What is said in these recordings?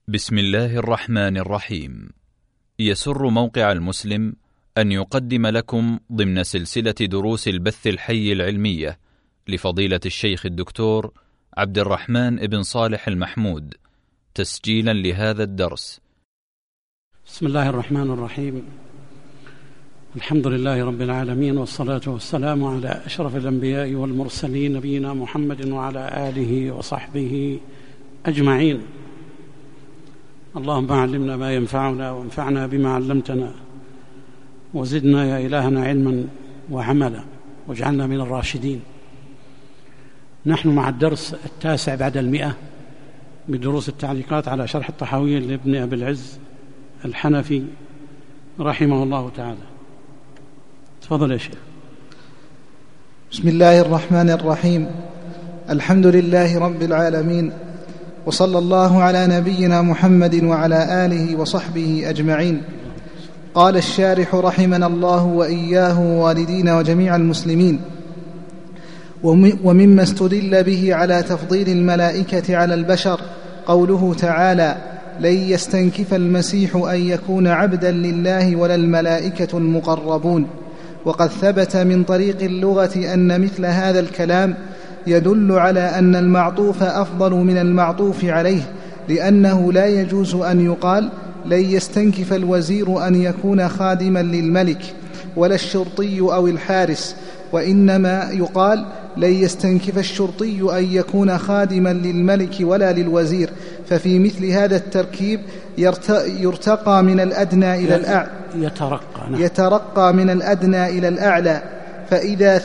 بسم الله الرحمن الرحيم. يسر موقع المسلم أن يقدم لكم ضمن سلسلة دروس البث الحي العلمية لفضيلة الشيخ الدكتور عبد الرحمن بن صالح المحمود تسجيلا لهذا الدرس. بسم الله الرحمن الرحيم. الحمد لله رب العالمين، والصلاة والسلام على أشرف الأنبياء والمرسلين نبينا محمد وعلى آله وصحبه أجمعين. اللهم علمنا ما ينفعنا وانفعنا بما علمتنا، وزدنا يا إلهنا علما وعملا، واجعلنا من الراشدين. نحن مع الدرس 9 بعد 100 من دروس التعليقات على شرح الطحاوية لابن أبي العز الحنفي رحمه الله تعالى. تفضل يا شيخ. بسم الله الرحمن الرحيم. الحمد لله رب العالمين، وصلى الله على نبينا محمد وعلى آله وصحبه أجمعين. قال الشارح رحمنا الله وإياه ووالدينا وجميع المسلمين: ومما استدل به على تفضيل الملائكة على البشر قوله تعالى: لن يستنكف المسيح أن يكون عبدا لله ولا الملائكة المقربون. وقد ثبت من طريق اللغة أن مثل هذا الكلام يدل على أن المعطوف أفضل من المعطوف عليه، لأنه لا يجوز أن يقال لن يستنكف الوزير أن يكون خادما للملك ولا الشرطي أو الحارس، وإنما يقال لن يستنكف الشرطي أن يكون خادما للملك ولا للوزير. ففي مثل هذا التركيب يرتقى من الأدنى إلى الأعلى، يترقى من الأدنى إلى الأعلى. فإذا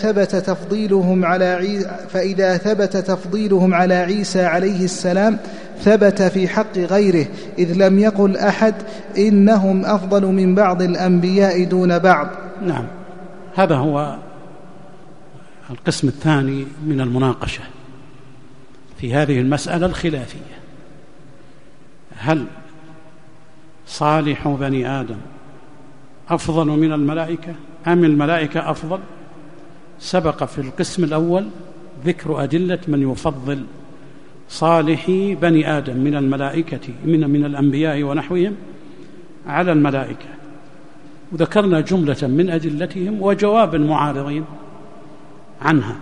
ثبت تفضيلهم على عيسى عليه السلام ثبت في حق غيره، إذ لم يقل أحد إنهم أفضل من بعض الأنبياء دون بعض. نعم، هذا هو القسم الثاني من المناقشة في هذه المسألة الخلافية: هل صالح بني آدم أفضل من الملائكة أم الملائكة أفضل؟ سبق في القسم الأول ذكر أدلة من يفضل صالحي بني آدم من الملائكة من الأنبياء ونحوهم على الملائكة، وذكرنا جملة من أدلتهم وجواب المعارضين عنها.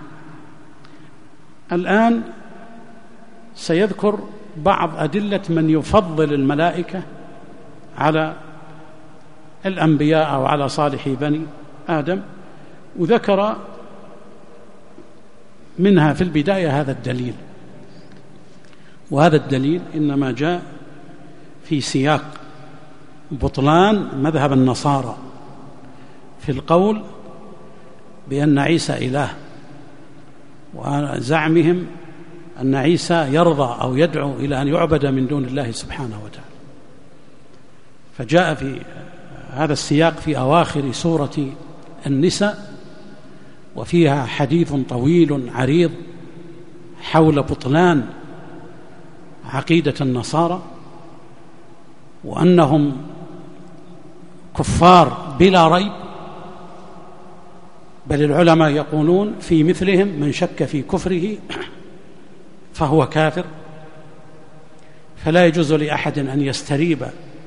الآن سيذكر بعض أدلة من يفضل الملائكة على الأنبياء أو على صالحي بني آدم، وذكر منها في البداية هذا الدليل. وهذا الدليل إنما جاء في سياق بطلان مذهب النصارى في القول بأن عيسى إله، وزعمهم أن عيسى يرضى أو يدعو إلى أن يعبد من دون الله سبحانه وتعالى. فجاء في هذا السياق في أواخر سورة النساء، وفيها حديث طويل عريض حول بطلان عقيدة النصارى، وأنهم كفار بلا ريب، بل العلماء يقولون في مثلهم من شك في كفره فهو كافر، فلا يجوز لأحد أن يستريب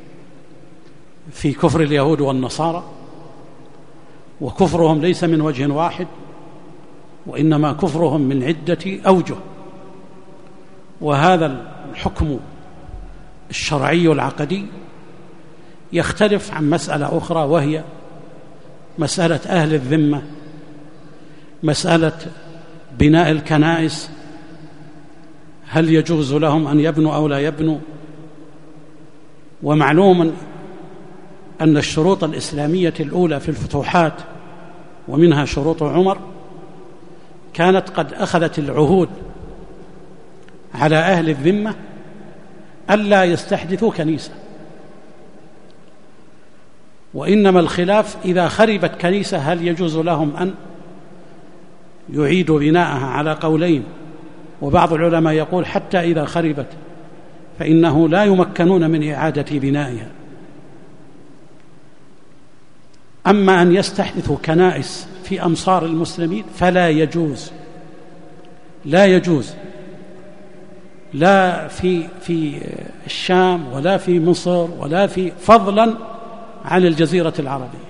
في كفر اليهود والنصارى، وكفرهم ليس من وجه واحد، وإنما كفرهم من عدة أوجه. وهذا الحكم الشرعي العقدي يختلف عن مسألة أخرى، وهي مسألة أهل الذمة، مسألة بناء الكنائس، هل يجوز لهم أن يبنوا أو لا يبنوا؟ ومعلوم أن الشروط الإسلامية الأولى في الفتوحات، ومنها شروط عمر، كانت قد أخذت العهود على أهل الذمة ألا يستحدثوا كنيسة، وإنما الخلاف إذا خربت كنيسة هل يجوز لهم أن يعيدوا بناءها على قولين، وبعض العلماء يقول حتى إذا خربت فإنه لا يمكنون من إعادة بنائها. أما أن يستحدثوا كنائس في أمصار المسلمين فلا يجوز، لا يجوز لا في الشام ولا في مصر ولا فضلا عن الجزيرة العربية.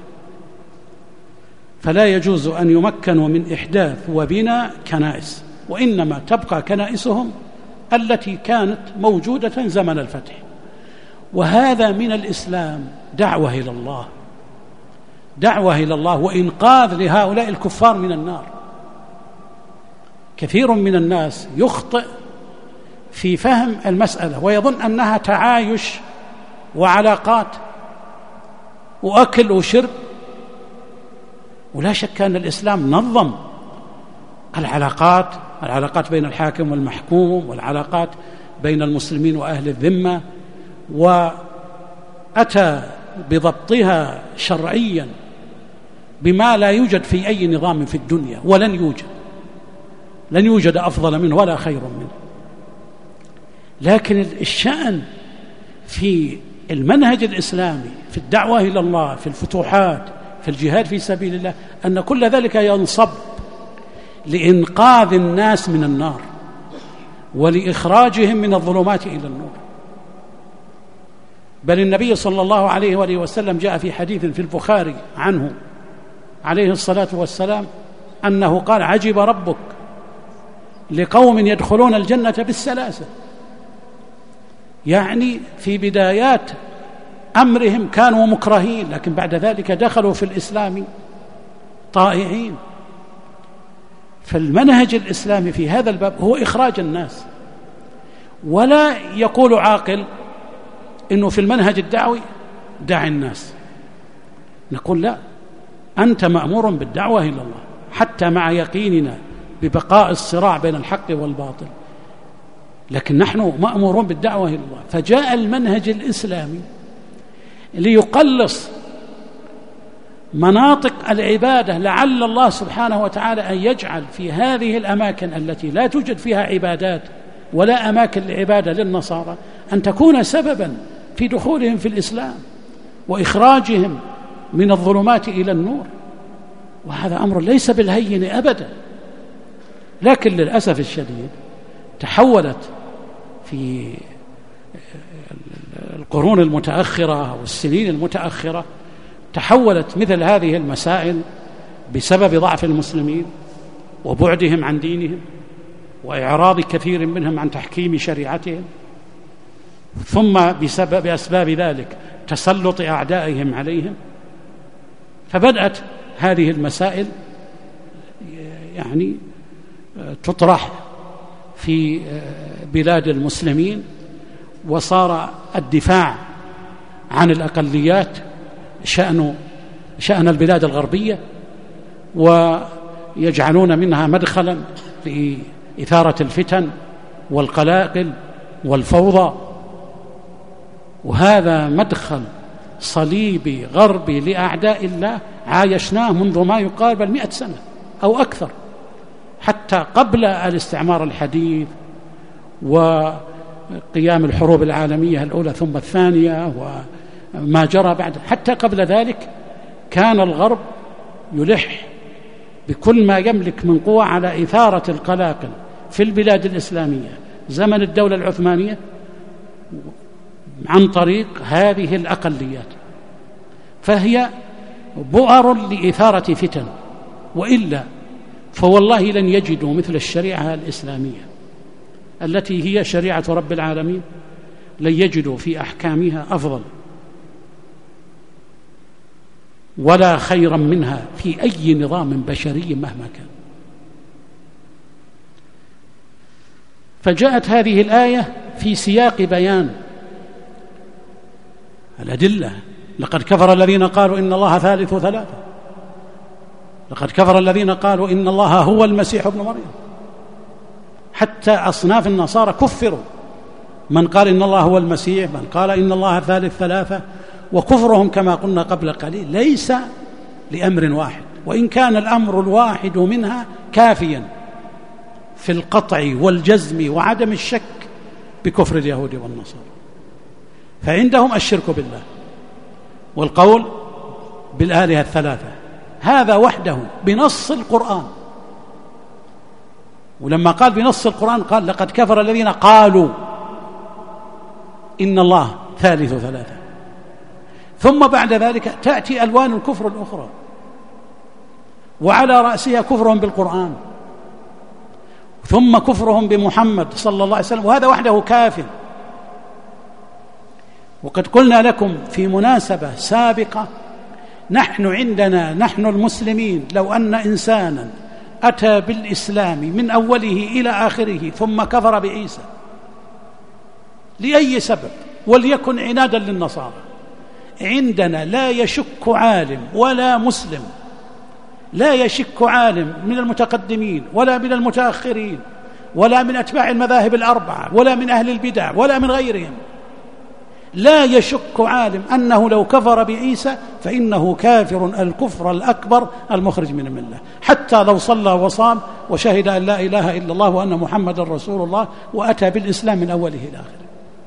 فلا يجوز أن يمكنوا من إحداث وبناء كنائس، وإنما تبقى كنائسهم التي كانت موجودة زمن الفتح. وهذا من الإسلام دعوة إلى الله، دعوة إلى الله وإنقاذ لهؤلاء الكفار من النار. كثير من الناس يخطئ في فهم المسألة ويظن أنها تعايش وعلاقات وأكل وشرب، ولا شك أن الإسلام نظم العلاقات بين الحاكم والمحكوم، والعلاقات بين المسلمين وأهل الذمة، وأتى بضبطها شرعيا بما لا يوجد في أي نظام في الدنيا، ولن يوجد أفضل منه ولا خير منه. لكن الشأن في المنهج الإسلامي، في الدعوة إلى الله، في الفتوحات، في الجهاد في سبيل الله، أن كل ذلك ينصب لإنقاذ الناس من النار ولإخراجهم من الظلمات إلى النور. بل النبي صلى الله عليه وآله وسلم جاء في حديث في البخاري عنه عليه الصلاة والسلام أنه قال: عجب ربك لقوم يدخلون الجنة بالسلاسة. يعني في بدايات أمرهم كانوا مكرهين، لكن بعد ذلك دخلوا في الإسلام طائعين. فالمنهج الإسلامي في هذا الباب هو إخراج الناس. ولا يقول عاقل إنه في المنهج الدعوي دع الناس. نقول لا، أنت مأمور بالدعوة إلى الله حتى مع يقيننا ببقاء الصراع بين الحق والباطل، لكن نحن مأمورون بالدعوة إلى الله. فجاء المنهج الإسلامي ليقلص مناطق العبادة، لعل الله سبحانه وتعالى أن يجعل في هذه الأماكن التي لا توجد فيها عبادات ولا أماكن لعبادة للنصارى أن تكون سببا في دخولهم في الإسلام وإخراجهم من الظلمات إلى النور. وهذا أمر ليس بالهين أبدا. لكن للأسف الشديد تحولت في القرون المتأخرة والسنين المتأخرة، تحولت مثل هذه المسائل بسبب ضعف المسلمين وبعدهم عن دينهم وإعراض كثير منهم عن تحكيم شريعتهم، ثم بأسباب ذلك تسلط أعدائهم عليهم، فبدأت هذه المسائل يعني تطرح في بلاد المسلمين، وصار الدفاع عن الأقليات شأن البلاد الغربية، ويجعلون منها مدخلا لإثارة الفتن والقلاقل والفوضى. وهذا مدخل صليبي غربي لأعداء الله عايشناه منذ ما يقارب 100 سنة أو أكثر، حتى قبل الاستعمار الحديث وقيام الحروب العالمية الأولى ثم الثانية وما جرى بعد. حتى قبل ذلك كان الغرب يلح بكل ما يملك من قوة على إثارة القلاقل في البلاد الإسلامية زمن الدولة العثمانية عن طريق هذه الأقليات، فهي بؤر لإثارة فتن. وإلا فوالله لن يجدوا مثل الشريعة الإسلامية التي هي شريعة رب العالمين، لن يجدوا في أحكامها أفضل ولا خيرا منها في أي نظام بشري مهما كان. فجاءت هذه الآية في سياق بيان الأدلة. لقد كفر الذين قالوا إن الله ثالث ثلاثة، لقد كفر الذين قالوا إن الله هو المسيح ابن مريم. حتى أصناف النصارى كفروا، من قال إن الله هو المسيح، من قال إن الله ثالث ثلاثة. وكفرهم كما قلنا قبل قليل ليس لأمر واحد، وإن كان الأمر الواحد منها كافيا في القطع والجزم وعدم الشك بكفر اليهود والنصارى. فعندهم الشرك بالله والقول بالآلهة الثلاثة، هذا وحده بنص القرآن ولما قال بنص القرآن قال لقد كفر الذين قالوا إن الله ثالث ثلاثة. ثم بعد ذلك تأتي ألوان الكفر الأخرى، وعلى رأسها كفرهم بالقرآن، ثم كفرهم بمحمد صلى الله عليه وسلم، وهذا وحده كافر. وقد قلنا لكم في مناسبة سابقة نحن عندنا نحن المسلمين لو أن إنسانا أتى بالإسلام من أوله إلى آخره ثم كفر بعيسى لأي سبب وليكن عنادا للنصارى، عندنا لا يشك عالم ولا مسلم، لا يشك عالم من المتقدمين ولا من المتأخرين ولا من أتباع المذاهب الأربعة ولا من أهل البدع ولا من غيرهم، لا يشك عالم أنه لو كفر بعيسى فإنه كافر الكفر الأكبر المخرج من الملة، حتى لو صلى وصام وشهد أن لا إله إلا الله وأن محمد رسول الله وأتى بالإسلام من أوله إلى آخره.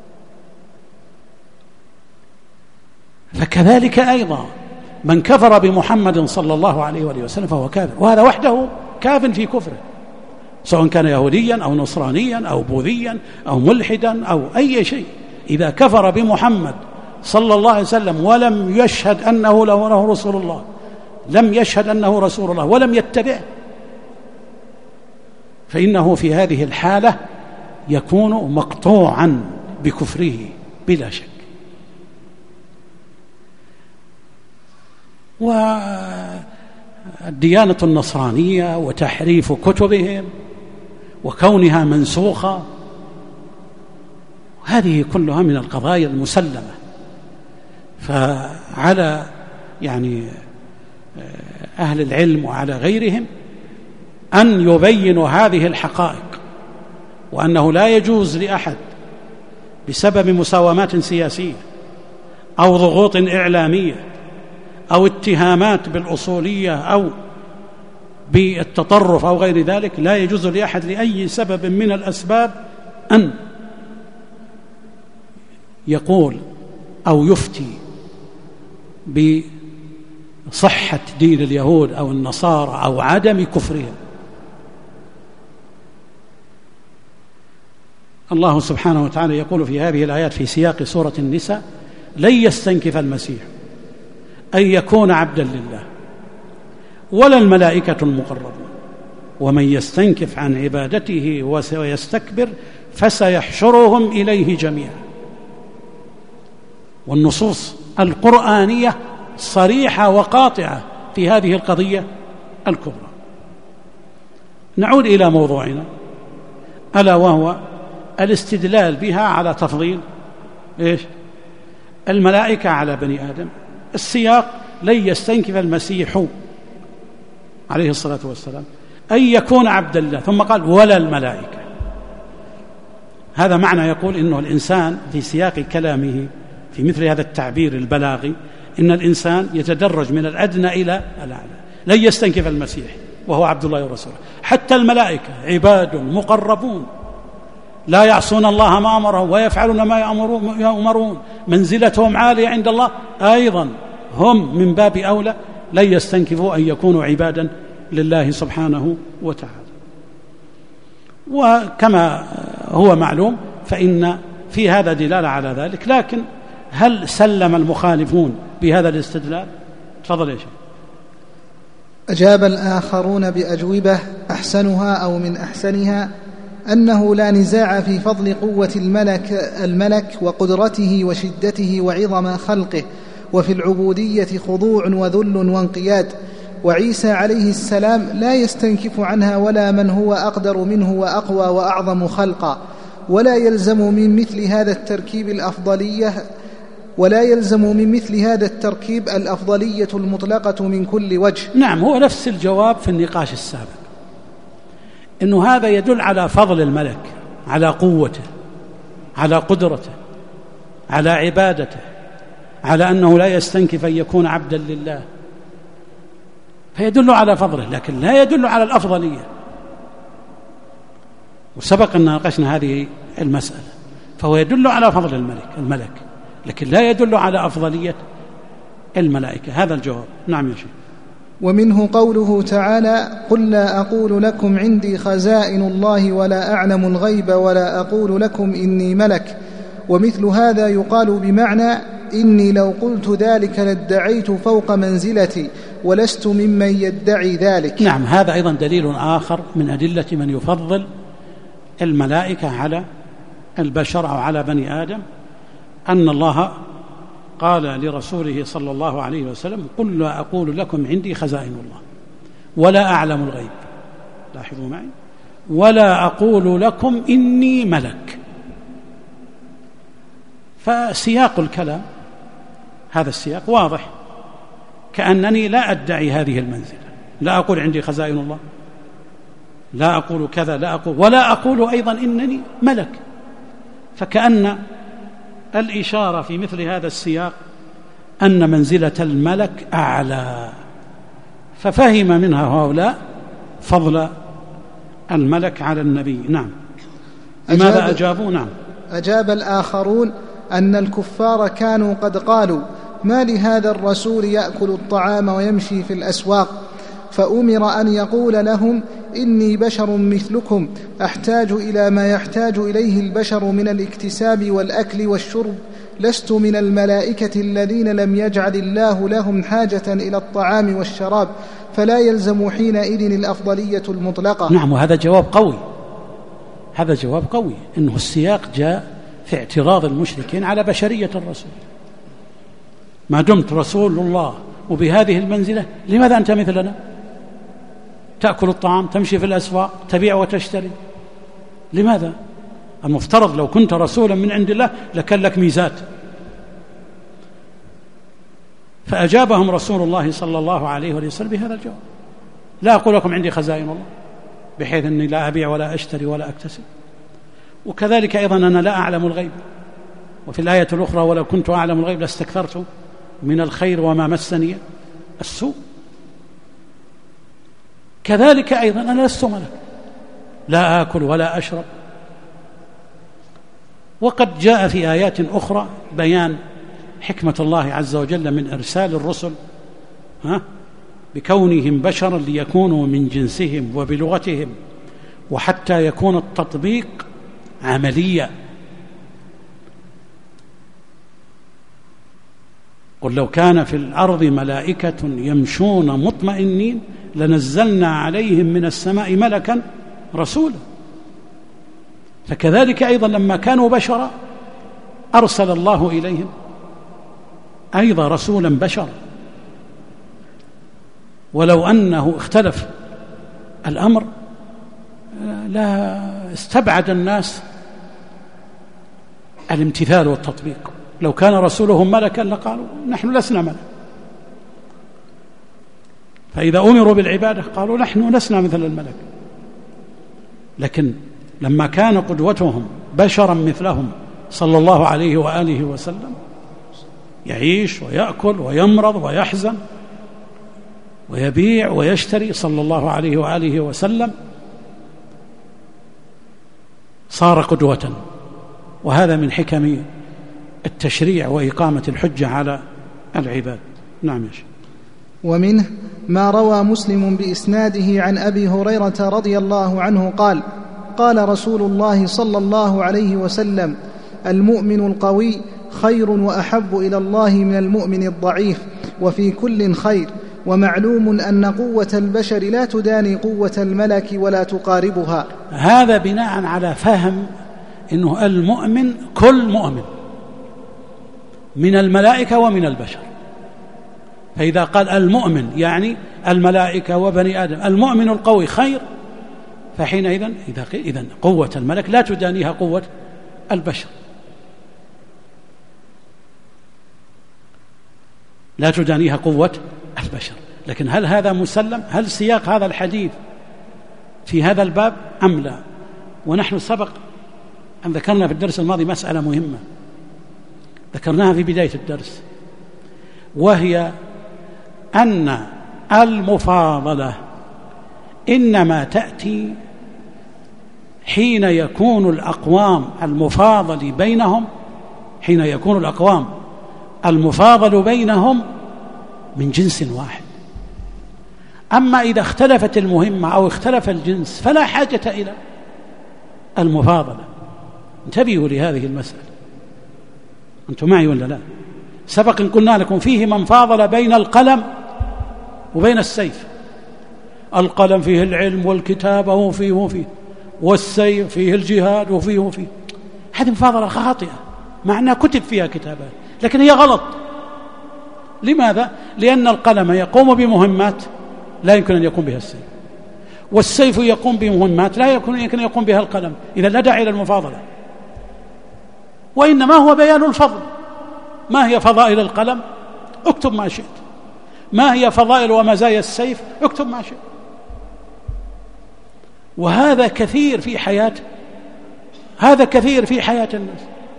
فكذلك أيضا من كفر بمحمد صلى الله عليه وآله وسلم فهو كافر، وهذا وحده كاف في كفره، سواء كان يهوديا أو نصرانيا أو بوذيا أو ملحدا أو أي شيء. إذا كفر بمحمد صلى الله عليه وسلم ولم يشهد أنه له رسول الله، لم يشهد أنه رسول الله ولم يتبعه، فإنه في هذه الحالة يكون مقطوعا بكفره بلا شك. والديانة النصرانية وتحريف كتبهم وكونها منسوخة، هذه كلها من القضايا المسلمة. فعلى أهل العلم وعلى غيرهم أن يبينوا هذه الحقائق، وأنه لا يجوز لأحد بسبب مساومات سياسية أو ضغوط إعلامية أو اتهامات بالأصولية أو بالتطرف أو غير ذلك، لا يجوز لأحد لأي سبب من الأسباب أن يقول أو يفتي بصحة دين اليهود أو النصارى أو عدم كفرهم. الله سبحانه وتعالى يقول في هذه الآيات في سياق سورة النساء: لن يستنكف المسيح أن يكون عبدا لله ولا الملائكة المقربون ومن يستنكف عن عبادته ويستكبر فسيحشرهم إليه جميعا. والنصوص القرآنية صريحة وقاطعة في هذه القضية الكبرى. نعود إلى موضوعنا، ألا وهو الاستدلال بها على تفضيل الملائكة على بني آدم. السياق: لن يستنكف المسيح عليه الصلاة والسلام أن يكون عبدا لله، ثم قال ولا الملائكة. هذا معنى يقول إنه الإنسان في سياق كلامه في مثل هذا التعبير البلاغي إن الإنسان يتدرج من الأدنى إلى الأعلى. لن يستنكف المسيح وهو عبد الله ورسوله. حتى الملائكة عباد مقربون لا يعصون الله ما أمرهم ويفعلون ما يأمرون، منزلتهم عالية عند الله، أيضا هم من باب أولى لن يستنكفوا أن يكونوا عبادا لله سبحانه وتعالى. وكما هو معلوم فإن في هذا دلالة على ذلك، لكن هل سلم المخالفون بهذا الاستدلال؟ تفضل يا شيخ. أجاب الآخرون بأجوبة أحسنها أو من أحسنها أنه لا نزاع في فضل قوة الملك وقدرته وشدته وعظم خلقه، وفي العبودية خضوع وذل وانقياد، وعيسى عليه السلام لا يستنكف عنها ولا من هو أقدر منه وأقوى وأعظم خلقا، ولا يلزم من مثل هذا التركيب الأفضلية المطلقة من كل وجه. نعم، هو نفس الجواب في النقاش السابق، إنه هذا يدل على فضل الملك، على قوته، على قدرته، على عبادته، على أنه لا يستنكف أن يكون عبدا لله، فيدل على فضله، لكن لا يدل على الأفضلية. وسبق أن ناقشنا هذه المسألة، فهو يدل على فضل الملك، لكن لا يدل على أفضلية الملائكة. هذا الجواب. نعم يا شيخ. ومنه قوله تعالى: قل لا أقول لكم عندي خزائن الله ولا أعلم الغيب ولا أقول لكم إني ملك. ومثل هذا يقال بمعنى: إني لو قلت ذلك لادعيت فوق منزلتي ولست ممن يدعي ذلك. نعم، هذا أيضا دليل آخر من أدلة من يفضل الملائكة على البشر أو على بني آدم، أن الله قال لرسوله صلى الله عليه وسلم: قل لا أقول لكم عندي خزائن الله ولا أعلم الغيب، لاحظوا معي، ولا أقول لكم إني ملك. فسياق الكلام هذا السياق واضح، كأنني لا أدعي هذه المنزلة، لا أقول عندي خزائن الله، لا أقول كذا، لا أقول، ولا أقول أيضا إنني ملك. فكأن الإشارة في مثل هذا السياق أن منزلة الملك أعلى، ففهم منها هؤلاء فضل الملك على النبي. نعم. لماذا أجابوا؟ نعم. أجاب الآخرون أن الكفار كانوا قد قالوا: ما لهذا الرسول يأكل الطعام ويمشي في الأسواق، فأمر أن يقول لهم: إني بشر مثلكم أحتاج إلى ما يحتاج إليه البشر من الاكتساب والأكل والشرب، لست من الملائكة الذين لم يجعل الله لهم حاجة إلى الطعام والشراب، فلا يلزم حينئذ الأفضلية المطلقة. نعم، وهذا جواب قوي، هذا جواب قوي، إنه السياق جاء في اعتراض المشركين على بشرية الرسول. ما دمت رسول الله وبهذه المنزلة، لماذا أنت مثلنا؟ تأكل الطعام، تمشي في الأسواق، تبيع وتشتري، لماذا؟ المفترض لو كنت رسولا من عند الله لكان لك ميزات. فأجابهم رسول الله صلى الله عليه وسلم بهذا الجواب: لا أقول لكم عندي خزائن الله، بحيث أني لا أبيع ولا أشتري ولا أكتسب، وكذلك أيضا أنا لا أعلم الغيب، وفي الآية الأخرى: ولو كنت أعلم الغيب لاستكثرت من الخير وما مسني السوء. كذلك أيضا أنا لست ملك، لا آكل ولا أشرب. وقد جاء في آيات أخرى بيان حكمة الله عز وجل من إرسال الرسل بكونهم بشرا ليكونوا من جنسهم وبلغتهم، وحتى يكون التطبيق عمليا. قل لو كان في الأرض ملائكة يمشون مطمئنين لنزلنا عليهم من السماء ملكا رسولا. فكذلك أيضا لما كانوا بشرا أرسل الله إليهم أيضا رسولا بشرا. ولو أنه اختلف الأمر لا استبعد الناس الامتثال والتطبيق. لو كان رسولهم ملكا لقالوا نحن لسنا ملك، فإذا أمروا بالعبادة قالوا نحن لسنا مثل الملك. لكن لما كان قدوتهم بشرا مثلهم صلى الله عليه وآله وسلم، يعيش ويأكل ويمرض ويحزن ويبيع ويشتري صلى الله عليه وآله وسلم، صار قدوة. وهذا من حكم التشريع وإقامة الحجة على العباد. نعم يا شيخ. ومنه ما روى مسلم بإسناده عن أبي هريرة رضي الله عنه قال: قال رسول الله صلى الله عليه وسلم: المؤمن القوي خير وأحب إلى الله من المؤمن الضعيف، وفي كل خير، ومعلوم أن قوة البشر لا تداني قوة الملك ولا تقاربها. هذا بناء على فهم إنه المؤمن كل مؤمن من الملائكة ومن البشر. فإذا قال المؤمن يعني الملائكة وبني آدم، المؤمن القوي خير، فحينئذ إذن قوة الملك لا تدانيها قوة البشر، لا تدانيها قوة البشر. لكن هل هذا مسلم؟ هل سياق هذا الحديث في هذا الباب أم لا؟ ونحن سبق أن ذكرنا في الدرس الماضي مسألة مهمة ذكرناها في بداية الدرس، وهي أن المفاضلة إنما تأتي حين يكون الأقوام المفاضل بينهم، حين يكون الأقوام المفاضل بينهم من جنس واحد. أما إذا اختلفت المهمة أو اختلف الجنس فلا حاجة إلى المفاضلة. انتبهوا لهذه المسألة. أنتم معي ولا لا؟ سبق إن قلنا لكم فيه من فاضل بين القلم وبين السيف. القلم فيه العلم والكتابة وفيه والسيف فيه الجهاد وفيه. هذه مفاضلة خاطئة، مع أنها كتب فيها كتابات لكن هي غلط. لماذا؟ لأن القلم يقوم بمهمات لا يمكن أن يقوم بها السيف، والسيف يقوم بمهمات لا يمكن أن يقوم بها القلم. إذا لا داعي إلى المفاضلة، وإنما هو بيان الفضل. ما هي فضائل القلم؟ اكتب ما شئت. ما هي فضائل ومزايا السيف؟ اكتب ما شئت. وهذا كثير في حياة الناس.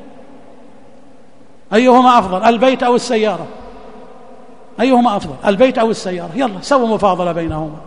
أيهما أفضل، البيت أو السيارة؟ أيهما أفضل، البيت أو السيارة؟ يلا سووا مفاضلة بينهما.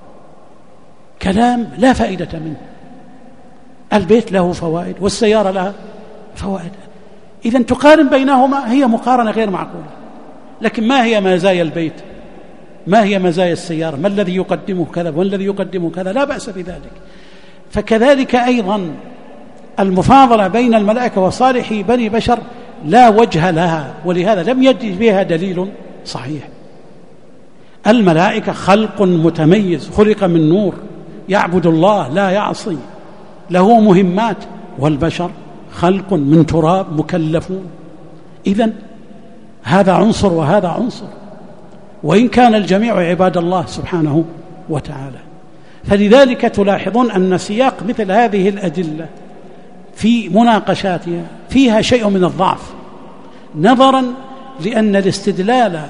كلام لا فائدة منه. البيت له فوائد والسيارة لها فوائد. إذن تقارن بينهما هي مقارنة غير معقولة. لكن ما هي مزايا البيت؟ ما هي مزايا السيارة؟ ما الذي يقدمه كذا والذي يقدمه كذا؟ لا بأس بذلك. فكذلك أيضا المفاضلة بين الملائكة وصالحي بني بشر لا وجه لها، ولهذا لم يجد بها دليل صحيح. الملائكة خلق متميز، خلق من نور، يعبد الله لا يعصي، له مهمات. والبشر خلق من تراب مكلفون. إذن هذا عنصر وهذا عنصر، وإن كان الجميع عباد الله سبحانه وتعالى. فلذلك تلاحظون أن سياق مثل هذه الأدلة في مناقشاتها فيها شيء من الضعف، نظرا لأن الاستدلال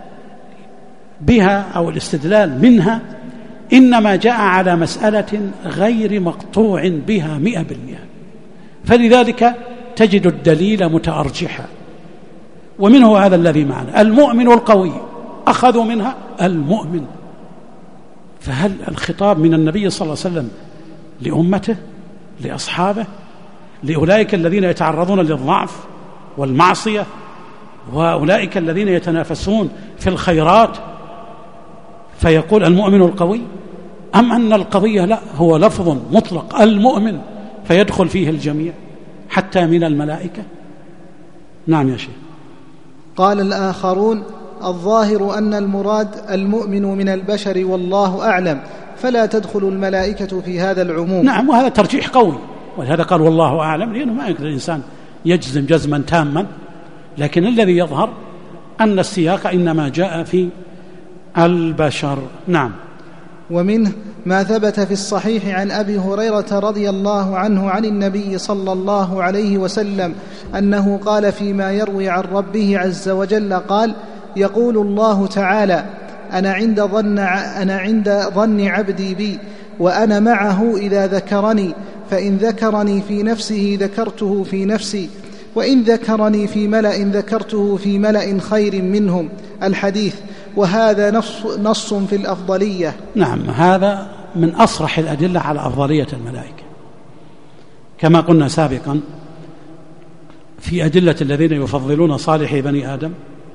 بها أو الاستدلال منها إنما جاء على مسألة غير مقطوع بها 100%. فلذلك تجد الدليل متأرجحا. ومنه هذا الذي معنا، المؤمن القوي، أخذوا منها المؤمن. فهل الخطاب من النبي صلى الله عليه وسلم لأمته، لأصحابه، لأولئك الذين يتعرضون للضعف والمعصية، وأولئك الذين يتنافسون في الخيرات، فيقول المؤمن القوي؟ أم أن القضية لا، هو لفظ مطلق المؤمن فيدخل فيه الجميع حتى من الملائكة؟ نعم يا شيخ. قال الآخرون: الظاهر أن المراد المؤمن من البشر والله أعلم، فلا تدخل الملائكة في هذا العموم. نعم، وهذا ترجيح قوي، ولهذا قال والله أعلم، لأنه ما يقدر الإنسان يجزم جزما تاما. لكن الذي يظهر أن السياق إنما جاء في البشر. نعم. ومنه ما ثبت في الصحيح عن أبي هريرة رضي الله عنه عن النبي صلى الله عليه وسلم أنه قال فيما يروي عن ربه عز وجل قال: يقول الله تعالى: أنا عند ظن عبدي بي، وأنا معه إذا ذكرني، فإن ذكرني في نفسه ذكرته في نفسي، وإن ذكرني في ملأ ذكرته في ملأ خير منهم. الحديث. وهذا نص في الأفضلية. نعم، هذا من أصرح الأدلة على أفضلية الملائكة. كما قلنا سابقا في أدلة الذين يفضلون صالحي بني آدم،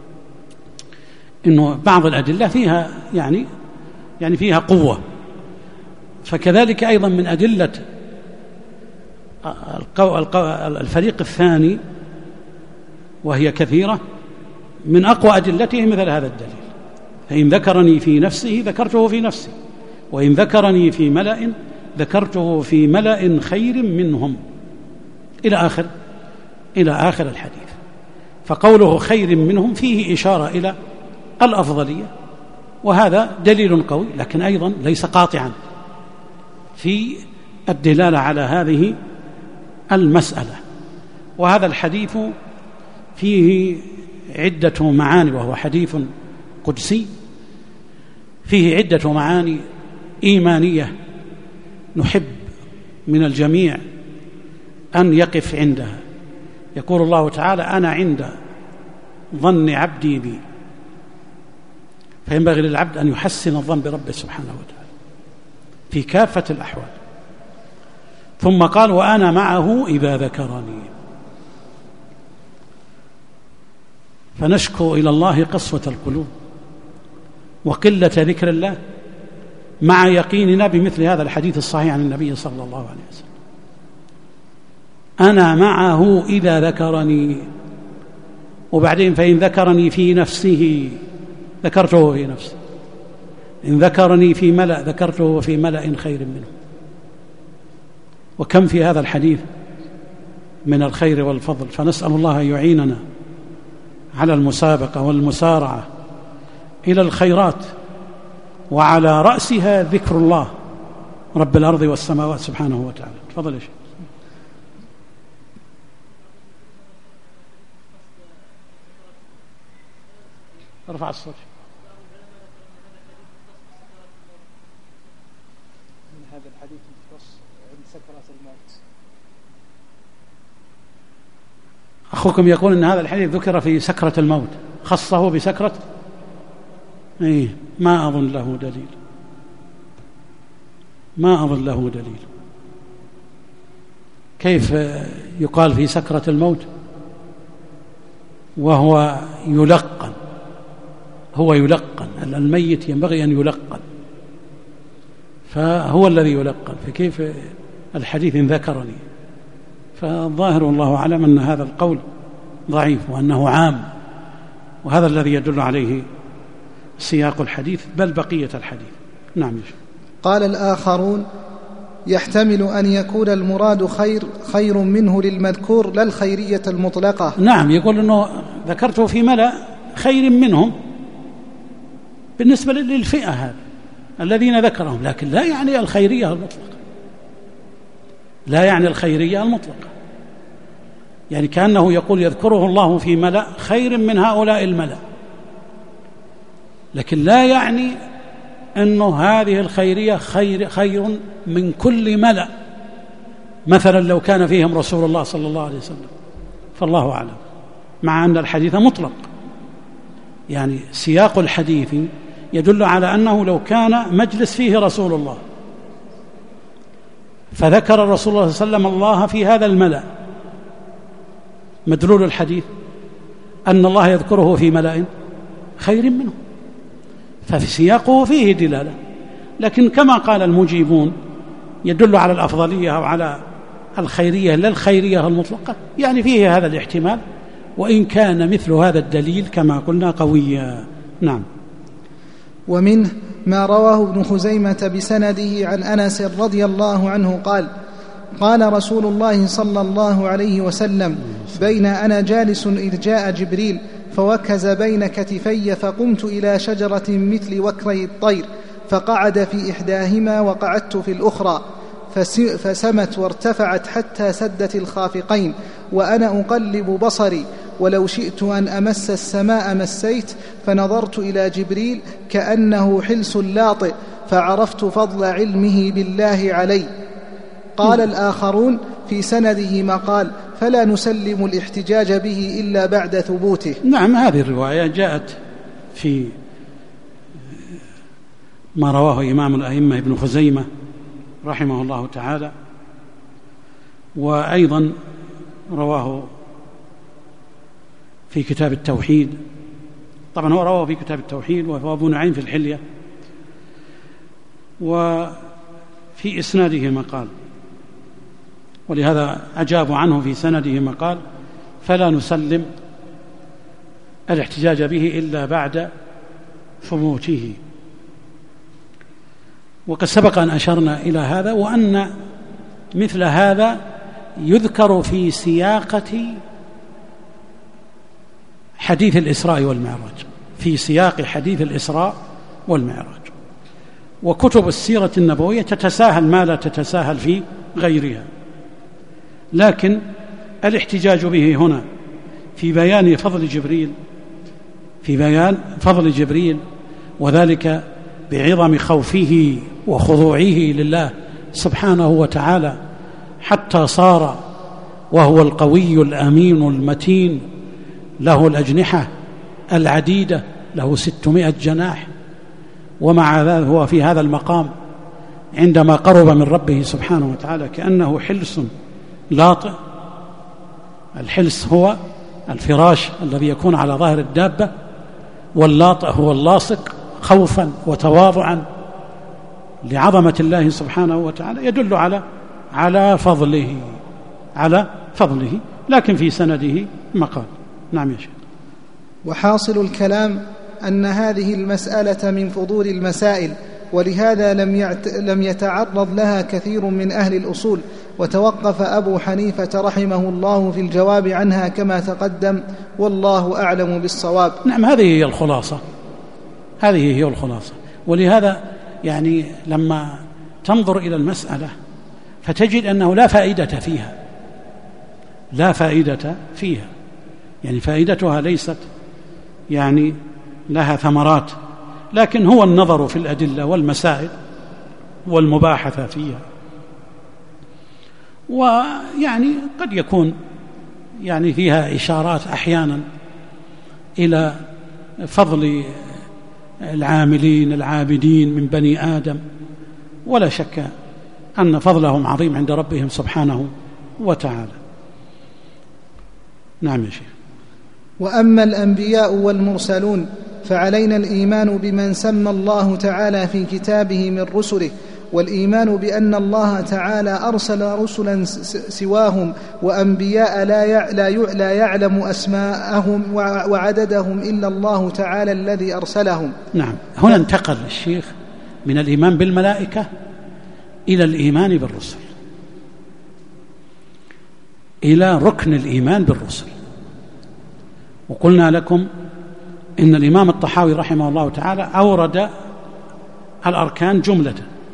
إنه بعض الأدلة فيها يعني فيها قوة. فكذلك أيضا من أدلة الفريق الثاني، وهي كثيرة، من أقوى أدلته مثل هذا الدليل: فإن ذكرني في نفسه ذكرته في نفسي، وإن ذكرني في ملأ ذكرته في ملأ خير منهم، إلى آخر الحديث. فقوله خير منهم فيه إشارة إلى الأفضلية، وهذا دليل قوي، لكن أيضا ليس قاطعا في الدلالة على هذه المسألة. وهذا الحديث فيه عدة معاني، وهو حديث قدسي، فيه عدة معاني إيمانية نحب من الجميع أن يقف عندها. يقول الله تعالى: أنا عند ظن عبدي بي، فينبغي للعبد أن يحسن الظن بربه سبحانه وتعالى في كافة الأحوال. ثم قال: وأنا معه إذا ذكرني. فنشكو إلى الله قسوة القلوب وقلة ذكر الله مع يقيننا بمثل هذا الحديث الصحيح عن النبي صلى الله عليه وسلم. أنا معه إذا ذكرني، وبعدين فإن ذكرني في نفسه ذكرته في نفسه، إن ذكرني في ملأ ذكرته في ملأ خير منه. وكم في هذا الحديث من الخير والفضل، فنسأل الله أن يعيننا على المسابقة والمسارعة إلى الخيرات، وعلى رأسها ذكر الله رب الأرض والسماوات سبحانه وتعالى. تفضل يا شيخ. ارفع الصوت. من هذا الحديث يخص عند سكرات الموت. أخوكم يقول أن هذا الحديث ذكر في سكرة الموت، خصه بسكرة ما أظن له دليل، ما أظن له دليل. كيف يقال في سكرة الموت وهو يلقن؟ هو يلقن، الميت ينبغي أن يلقن، فهو الذي يلقن، فكيف الحديث إن ذكرني؟ فالظاهر والله أعلم أن هذا القول ضعيف وأنه عام، وهذا الذي يدل عليه سياق الحديث بل بقية الحديث. نعم. قال الآخرون: يحتمل أن يكون المراد خير منه للمذكور لا الخيرية المطلقة. نعم، يقول أنه ذكرته في ملأ خير منهم بالنسبة للفئة هذا الذين ذكرهم، لكن لا يعني الخيرية المطلقة، لا يعني الخيرية المطلقة، يعني كأنه يقول يذكره الله في ملأ خير من هؤلاء الملأ، لكن لا يعني أنه هذه الخيرية خير من كل ملأ، مثلا لو كان فيهم رسول الله صلى الله عليه وسلم، فالله أعلم، مع أن الحديث مطلق. يعني سياق الحديث يدل على أنه لو كان مجلس فيه رسول الله فذكر الرسول الله صلى الله عليه وسلم الله في هذا الملأ، مدلول الحديث أن الله يذكره في ملأ خير منه، ففي سياقه فيه دلالة، لكن كما قال المجيبون يدل على الأفضلية أو على الخيرية لا الخيرية المطلقة، يعني فيه هذا الاحتمال، وإن كان مثل هذا الدليل كما قلنا قويا. نعم. ومنه ما رواه ابن خزيمة بسنده عن أنس رضي الله عنه قال: قال رسول الله صلى الله عليه وسلم: بين أنا جالس إذ جاء جبريل فوكز بين كتفي، فقمت إلى شجرة مثل وكري الطير فقعد في إحداهما وقعدت في الأخرى، فسمت وارتفعت حتى سدت الخافقين، وأنا أقلب بصري ولو شئت أن أمس السماء مسيت، فنظرت إلى جبريل كأنه حلس لاطئ، فعرفت فضل علمه بالله علي. قال الآخرون في سنده مقال، فلا نسلم الاحتجاج به إلا بعد ثبوته. نعم، هذه الرواية جاءت في ما رواه إمام الأئمة ابن خزيمة رحمه الله تعالى، وأيضا رواه في كتاب التوحيد، طبعا هو رواه في كتاب التوحيد وهو أبو نعيم في الحلية، وفي إسناده مقال، ولهذا أجابوا عنه في سنده مقال، فلا نسلم الاحتجاج به إلا بعد ثبوته. وقد سبق أن أشرنا إلى هذا، وأن مثل هذا يذكر في سياقة حديث الإسراء والمعراج، في سياق حديث الإسراء والمعراج. وكتب السيرة النبوية تتساهل ما لا تتساهل في غيرها، لكن الاحتجاج به هنا في بيان فضل جبريل، في بيان فضل جبريل، وذلك بعظم خوفه وخضوعه لله سبحانه وتعالى، حتى صار وهو القوي الأمين المتين، له الأجنحة العديدة، له 600 جناح، ومع ذلك هو في هذا المقام عندما قرب من ربه سبحانه وتعالى كأنه حلس لاطئ. الحلس هو الفراش الذي يكون على ظهر الدابة، واللاطئ هو اللاصق خوفا وتواضعا لعظمة الله سبحانه وتعالى يدل على فضله، لكن في سنده مقال. نعم يا شيخ. وحاصل الكلام أن هذه المسألة من فضول المسائل، ولهذا لم يتعرض لها كثير من أهل الأصول، وتوقف أبو حنيفة رحمه الله في الجواب عنها كما تقدم، والله أعلم بالصواب. نعم، هذه هي الخلاصة. ولهذا يعني لما تنظر إلى المسألة فتجد أنه لا فائدة فيها، يعني فائدتها ليست يعني لها ثمرات، لكن هو النظر في الأدلة والمسائل والمباحثة فيها. ويعني قد يكون يعني فيها إشارات أحيانا إلى فضل العاملين العابدين من بني آدم، ولا شك أن فضلهم عظيم عند ربهم سبحانه وتعالى. نعم يا شيخ. وأما الأنبياء والمرسلون فعلينا الإيمان بمن سمى الله تعالى في كتابه من رسله، والإيمان بأن الله تعالى أرسل رسلا سواهم وأنبياء لا يعلم أسماءهم وعددهم إلا الله تعالى الذي أرسلهم. نعم، هنا انتقل الشيخ من الإيمان بالملائكة إلى الإيمان بالرسل، إلى ركن الإيمان بالرسل. وقلنا لكم إن الإمام الطحاوي رحمه الله تعالى أورد الأركان جملة،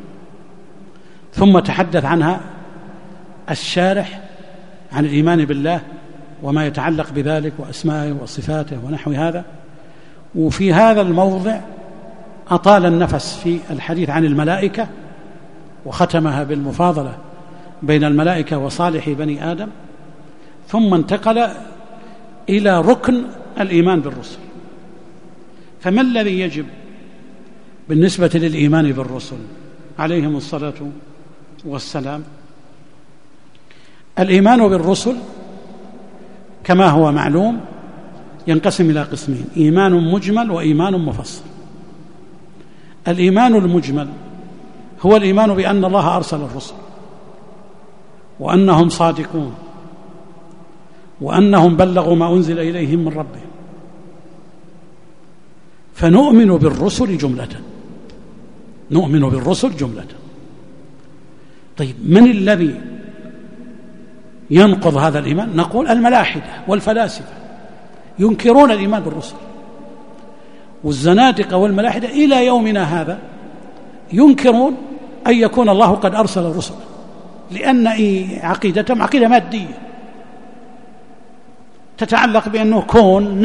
ثم تحدث عنها الشارح عن الإيمان بالله وما يتعلق بذلك وأسمائه وصفاته ونحو هذا. وفي هذا الموضع أطال النفس في الحديث عن الملائكة، وختمها بالمفاضلة بين الملائكة وصالح بني آدم، ثم انتقل إلى ركن الإيمان بالرسل. فما الذي يجب بالنسبة للإيمان بالرسل عليهم الصلاة والسلام؟ الإيمان بالرسل كما هو معلوم ينقسم إلى قسمين: إيمان مجمل وإيمان مفصل. الإيمان المجمل هو الإيمان بأن الله أرسل الرسل، وأنهم صادقون، وأنهم بلغوا ما أنزل إليهم من ربهم، فنؤمن بالرسل جملة. نؤمن بالرسل جملة. طيب، من الذي ينقض هذا الإيمان؟ نقول الملاحدة والفلاسفة ينكرون الإيمان بالرسل، والزنادقة والملاحدة إلى يومنا هذا ينكرون أن يكون الله قد أرسل الرسل، لأن عقيدتهم عقيدة مادية تتعلق بأنه كون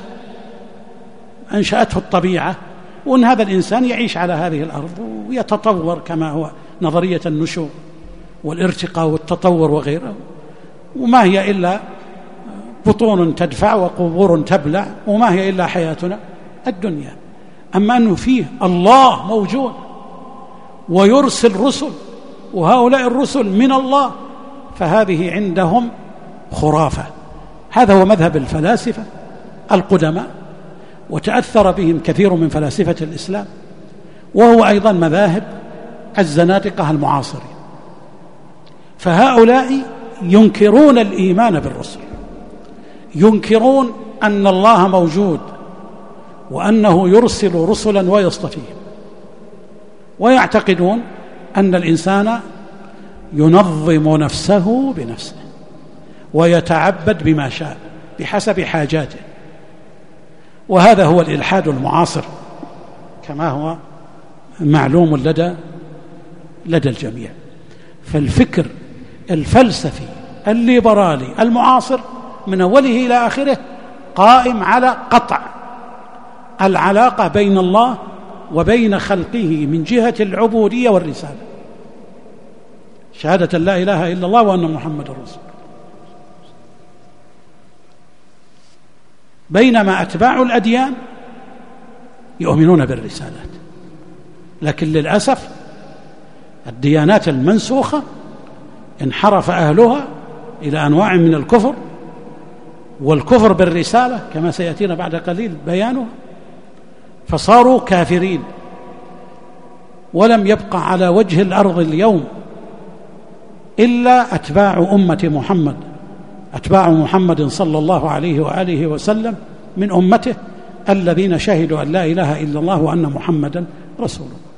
أنشأته الطبيعة، وأن هذا الإنسان يعيش على هذه الأرض ويتطور كما هو نظرية النشوء والارتقاء والتطور وغيره، وما هي إلا بطون تدفع وقبور تبلع، وما هي إلا حياتنا الدنيا. أما أنه فيه الله موجود ويرسل رسل، وهؤلاء الرسل من الله، فهذه عندهم خرافة. هذا هو مذهب الفلاسفة القدماء، وتأثر بهم كثير من فلاسفة الإسلام، وهو أيضا مذاهب الزنادقة المعاصرين. فهؤلاء ينكرون الإيمان بالرسل، ينكرون أن الله موجود وأنه يرسل رسلا ويصطفيهم، ويعتقدون أن الإنسان ينظم نفسه بنفسه ويتعبد بما شاء بحسب حاجاته. وهذا هو الإلحاد المعاصر كما هو معلوم لدى الجميع. فالفكر الفلسفي الليبرالي المعاصر من أوله إلى آخره قائم على قطع العلاقة بين الله وبين خلقه من جهة العبودية والرسالة، شهادة لا إله إلا الله وأن محمد رسول الله. بينما أتباع الأديان يؤمنون بالرسالات، لكن للأسف الديانات المنسوخة انحرف أهلها إلى أنواع من الكفر، والكفر بالرسالة كما سيأتينا بعد قليل بيانه، فصاروا كافرين ولم يبق على وجه الأرض اليوم إلا أتباع أمة محمد، أتباع محمد صلى الله عليه وآله وسلم من أمته الذين شهدوا أن لا إله إلا الله وأن محمدا رسول الله.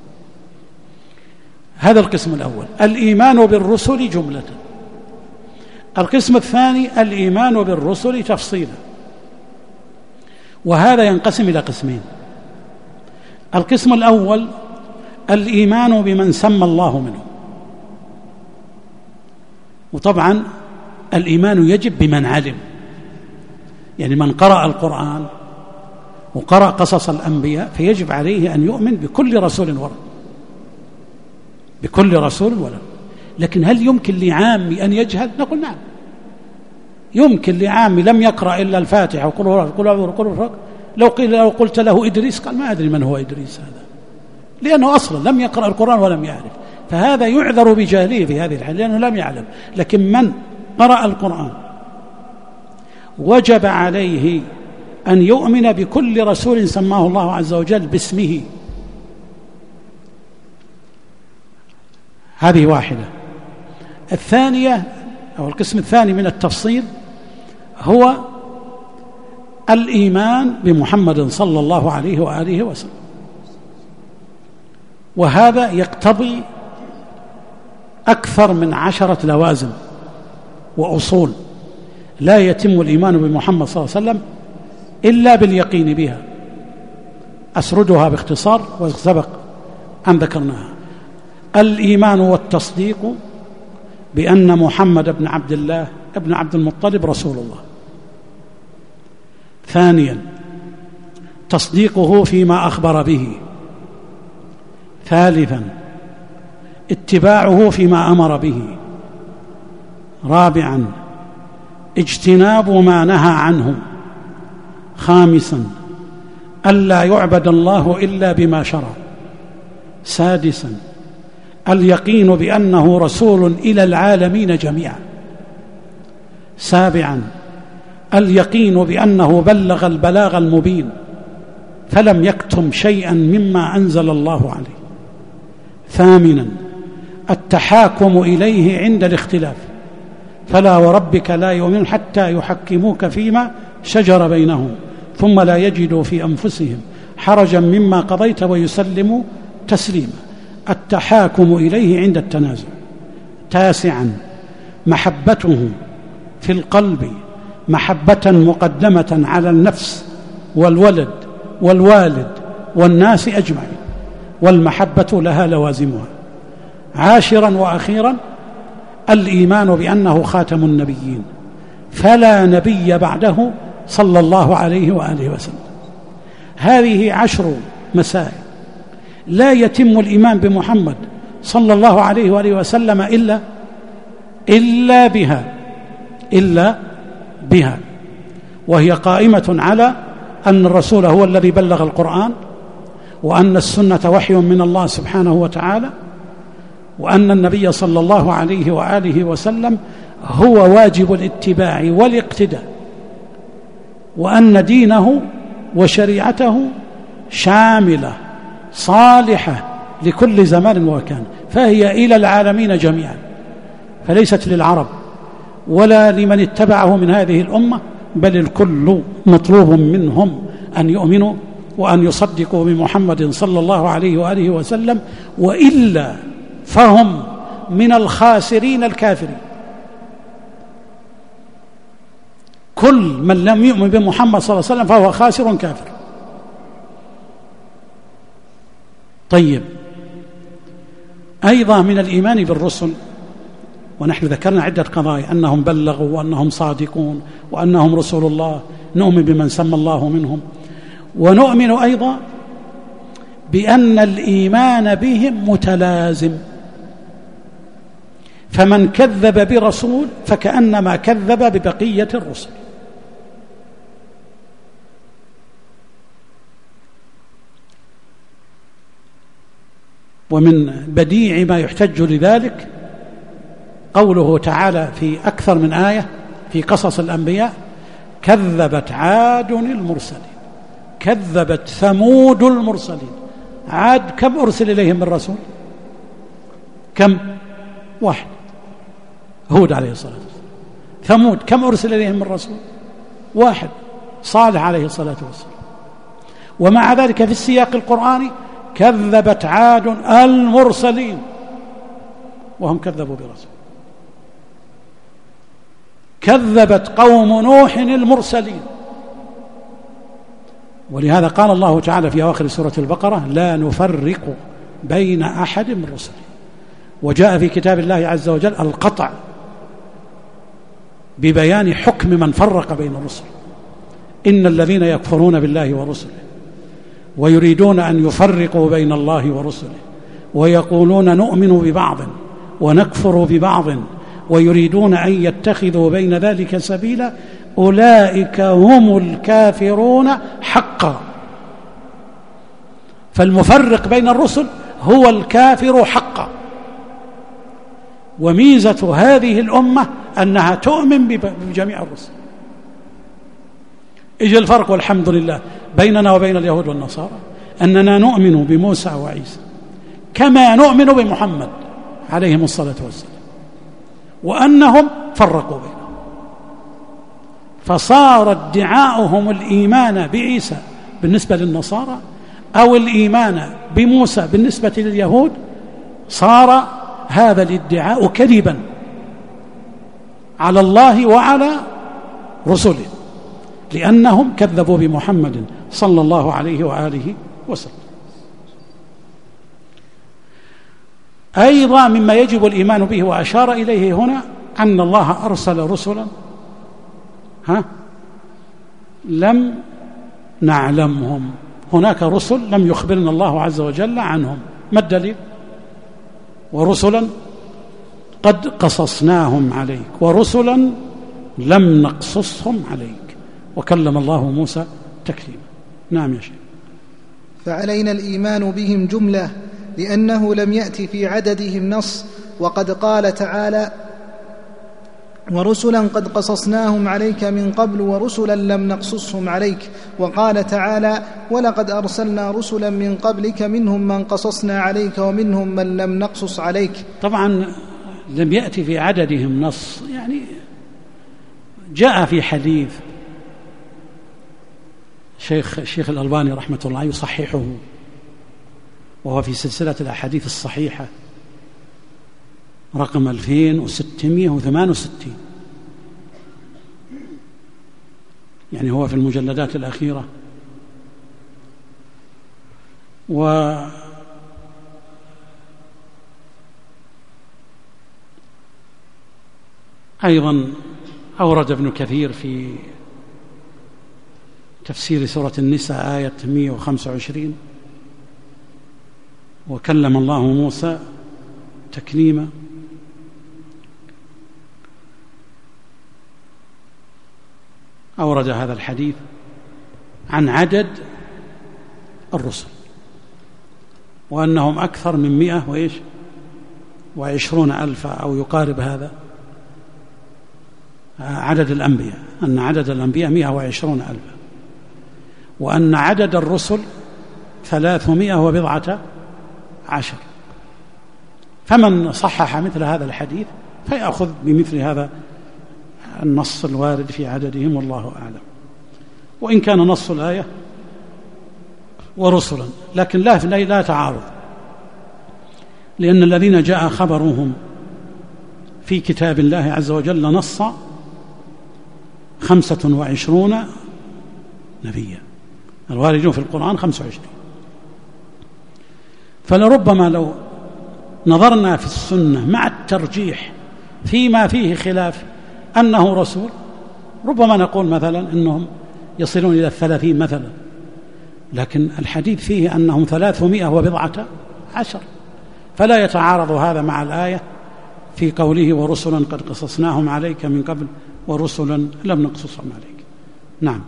هذا القسم الأول، الإيمان بالرسل جملة. القسم الثاني الإيمان بالرسل تفصيلا، وهذا ينقسم إلى قسمين. القسم الأول الإيمان بمن سمى الله منه، وطبعا الإيمان يجب بمن علم، يعني من قرأ القرآن وقرأ قصص الأنبياء فيجب عليه أن يؤمن بكل رسول ورد، بكل رسول ولد. لكن هل يمكن لعامي أن يجهل؟ نقول نعم، يمكن لعامي لم يقرأ إلا الفاتحة وقل لو قلت له إدريس قال ما أدري من هو إدريس هذا، لأنه أصلا لم يقرأ القرآن ولم يعرف، فهذا يعذر بجهله في هذه الحالة لأنه لم يعلم. لكن من قرأ القرآن وجب عليه أن يؤمن بكل رسول سماه الله عز وجل باسمه. هذه واحدة. الثانية أو القسم الثاني من التفصيل هو الإيمان بمحمد صلى الله عليه وآله وسلم، وهذا يقتضي أكثر من 10 لوازم وأصول. لا يتم الإيمان بمحمد صلى الله عليه وسلم إلا باليقين بها، أسردها باختصار وسبق أن ذكرناها. الإيمان والتصديق بأن محمد بن عبد الله ابن عبد المطلب رسول الله. ثانيا تصديقه فيما أخبر به. ثالثا اتباعه فيما أمر به. رابعا اجتناب ما نهى عنه. خامسا ألا يعبد الله إلا بما شرع. سادسا اليقين بأنه رسول إلى العالمين جميعا. سابعا اليقين بأنه بلغ البلاغ المبين فلم يكتم شيئا مما أنزل الله عليه. ثامنا التحاكم إليه عند الاختلاف، فلا وربك لا يؤمنون حتى يحكموك فيما شجر بينهم ثم لا يجدوا في أنفسهم حرجا مما قضيت ويسلموا تسليما. التحاكم إليه عند التنازع. تاسعا محبته في القلب محبة مقدمة على النفس والولد والوالد والناس أجمعين، والمحبة لها لوازمها. عاشرا وأخيرا الإيمان بأنه خاتم النبيين فلا نبي بعده صلى الله عليه وآله وسلم. هذه 10 مسائل لا يتم الإيمان بمحمد صلى الله عليه وآله وسلم إلا بها، وهي قائمة على أن الرسول هو الذي بلغ القرآن، وأن السنة وحي من الله سبحانه وتعالى، وأن النبي صلى الله عليه وآله وسلم هو واجب الاتباع والاقتداء، وأن دينه وشريعته شاملة صالحة لكل زمان ومكان، فهي إلى العالمين جميعا، فليست للعرب ولا لمن اتبعه من هذه الأمة، بل الكل مطلوب منهم أن يؤمنوا وأن يصدقوا بمحمد صلى الله عليه وآله وسلم، وإلا فهم من الخاسرين الكافرين. كل من لم يؤمن بمحمد صلى الله عليه وسلم فهو خاسر كافر. طيب، أيضا من الإيمان بالرسل، ونحن ذكرنا عدة قضايا، أنهم بلغوا وأنهم صادقون وأنهم رسول الله، نؤمن بمن سمى الله منهم، ونؤمن أيضا بأن الإيمان بهم متلازم، فمن كذب برسول فكأنما كذب ببقية الرسل. ومن بديع ما يحتج لذلك قوله تعالى في أكثر من آية في قصص الأنبياء: كذبت عاد المرسلين، كذبت ثمود المرسلين. عاد كم أرسل إليهم من رسول؟ كم؟ واحد، هود عليه الصلاة والسلام. ثمود كم أرسل إليهم من رسول؟ واحد، صالح عليه الصلاة والسلام. ومع ذلك في السياق القرآني كذبت عاد المرسلين وهم كذبوا برسول. كذبت قوم نوح المرسلين. ولهذا قال الله تعالى في أواخر سورة البقرة: لا نفرق بين أحد من رسله. وجاء في كتاب الله عز وجل القطع ببيان حكم من فرق بين الرسل: إن الذين يكفرون بالله ورسله ويريدون أن يفرقوا بين الله ورسله ويقولون نؤمن ببعض ونكفر ببعض ويريدون أن يتخذوا بين ذلك سبيلا أولئك هم الكافرون حقا. فالمفرق بين الرسل هو الكافر حقا. وميزة هذه الأمة أنها تؤمن بجميع الرسل. إجا الفرق والحمد لله بيننا وبين اليهود والنصارى أننا نؤمن بموسى وعيسى كما نؤمن بمحمد عليهم الصلاة والسلام، وأنهم فرقوا بينهم. فصار ادعاؤهم الإيمان بعيسى بالنسبة للنصارى أو الإيمان بموسى بالنسبة لليهود، صار هذا الادعاء كذبا على الله وعلى رسله، لأنهم كذبوا بمحمد صلى الله عليه وآله وسلم. أيضا مما يجب الإيمان به وأشار إليه هنا أن الله أرسل رسلا لم نعلمهم. هناك رسل لم يخبرنا الله عز وجل عنهم. ما الدليل؟ ورسلا قد قصصناهم عليك ورسلا لم نقصصهم عليك وكلم الله موسى تكليما. نعم يا شيخ. فعلينا الإيمان بهم جملة لأنه لم يأتي في عددهم نص، وقد قال تعالى: ورسلا قد قصصناهم عليك من قبل ورسلا لم نقصصهم عليك. وقال تعالى: ولقد أرسلنا رسلا من قبلك منهم من قصصنا عليك ومنهم من لم نقصص عليك. طبعا لم يأتي في عددهم نص، يعني جاء في حديث الشيخ الألباني رحمة الله يصححه، وهو في سلسلة الأحاديث الصحيحة رقم 2668، يعني هو في المجلدات الأخيرة. وأيضا أورد ابن كثير في تفسير سورة النساء آية 125: وكلم الله موسى تكليما. أورد هذا الحديث عن عدد الرسل وأنهم أكثر من 120,000 أو يقارب هذا عدد الأنبياء، أن عدد الأنبياء 120,000، وأن عدد الرسل 310. فمن صحح مثل هذا الحديث فيأخذ بمثل هذا النص الوارد في عددهم، والله أعلم. وإن كان نص الآية ورسلا، لكن لا تعارض، لأن الذين جاء خبرهم في كتاب الله عز وجل نص 25 نبيا، الواردون في القرآن 25. فلربما لو نظرنا في السنة مع الترجيح فيما فيه خلاف أنه رسول، ربما نقول مثلا أنهم يصلون إلى 30 مثلا، لكن الحديث فيه أنهم 310، فلا يتعارض هذا مع الآية في قوله: ورسلا قد قصصناهم عليك من قبل ورسلا لم نقصصهم عليك. نعم.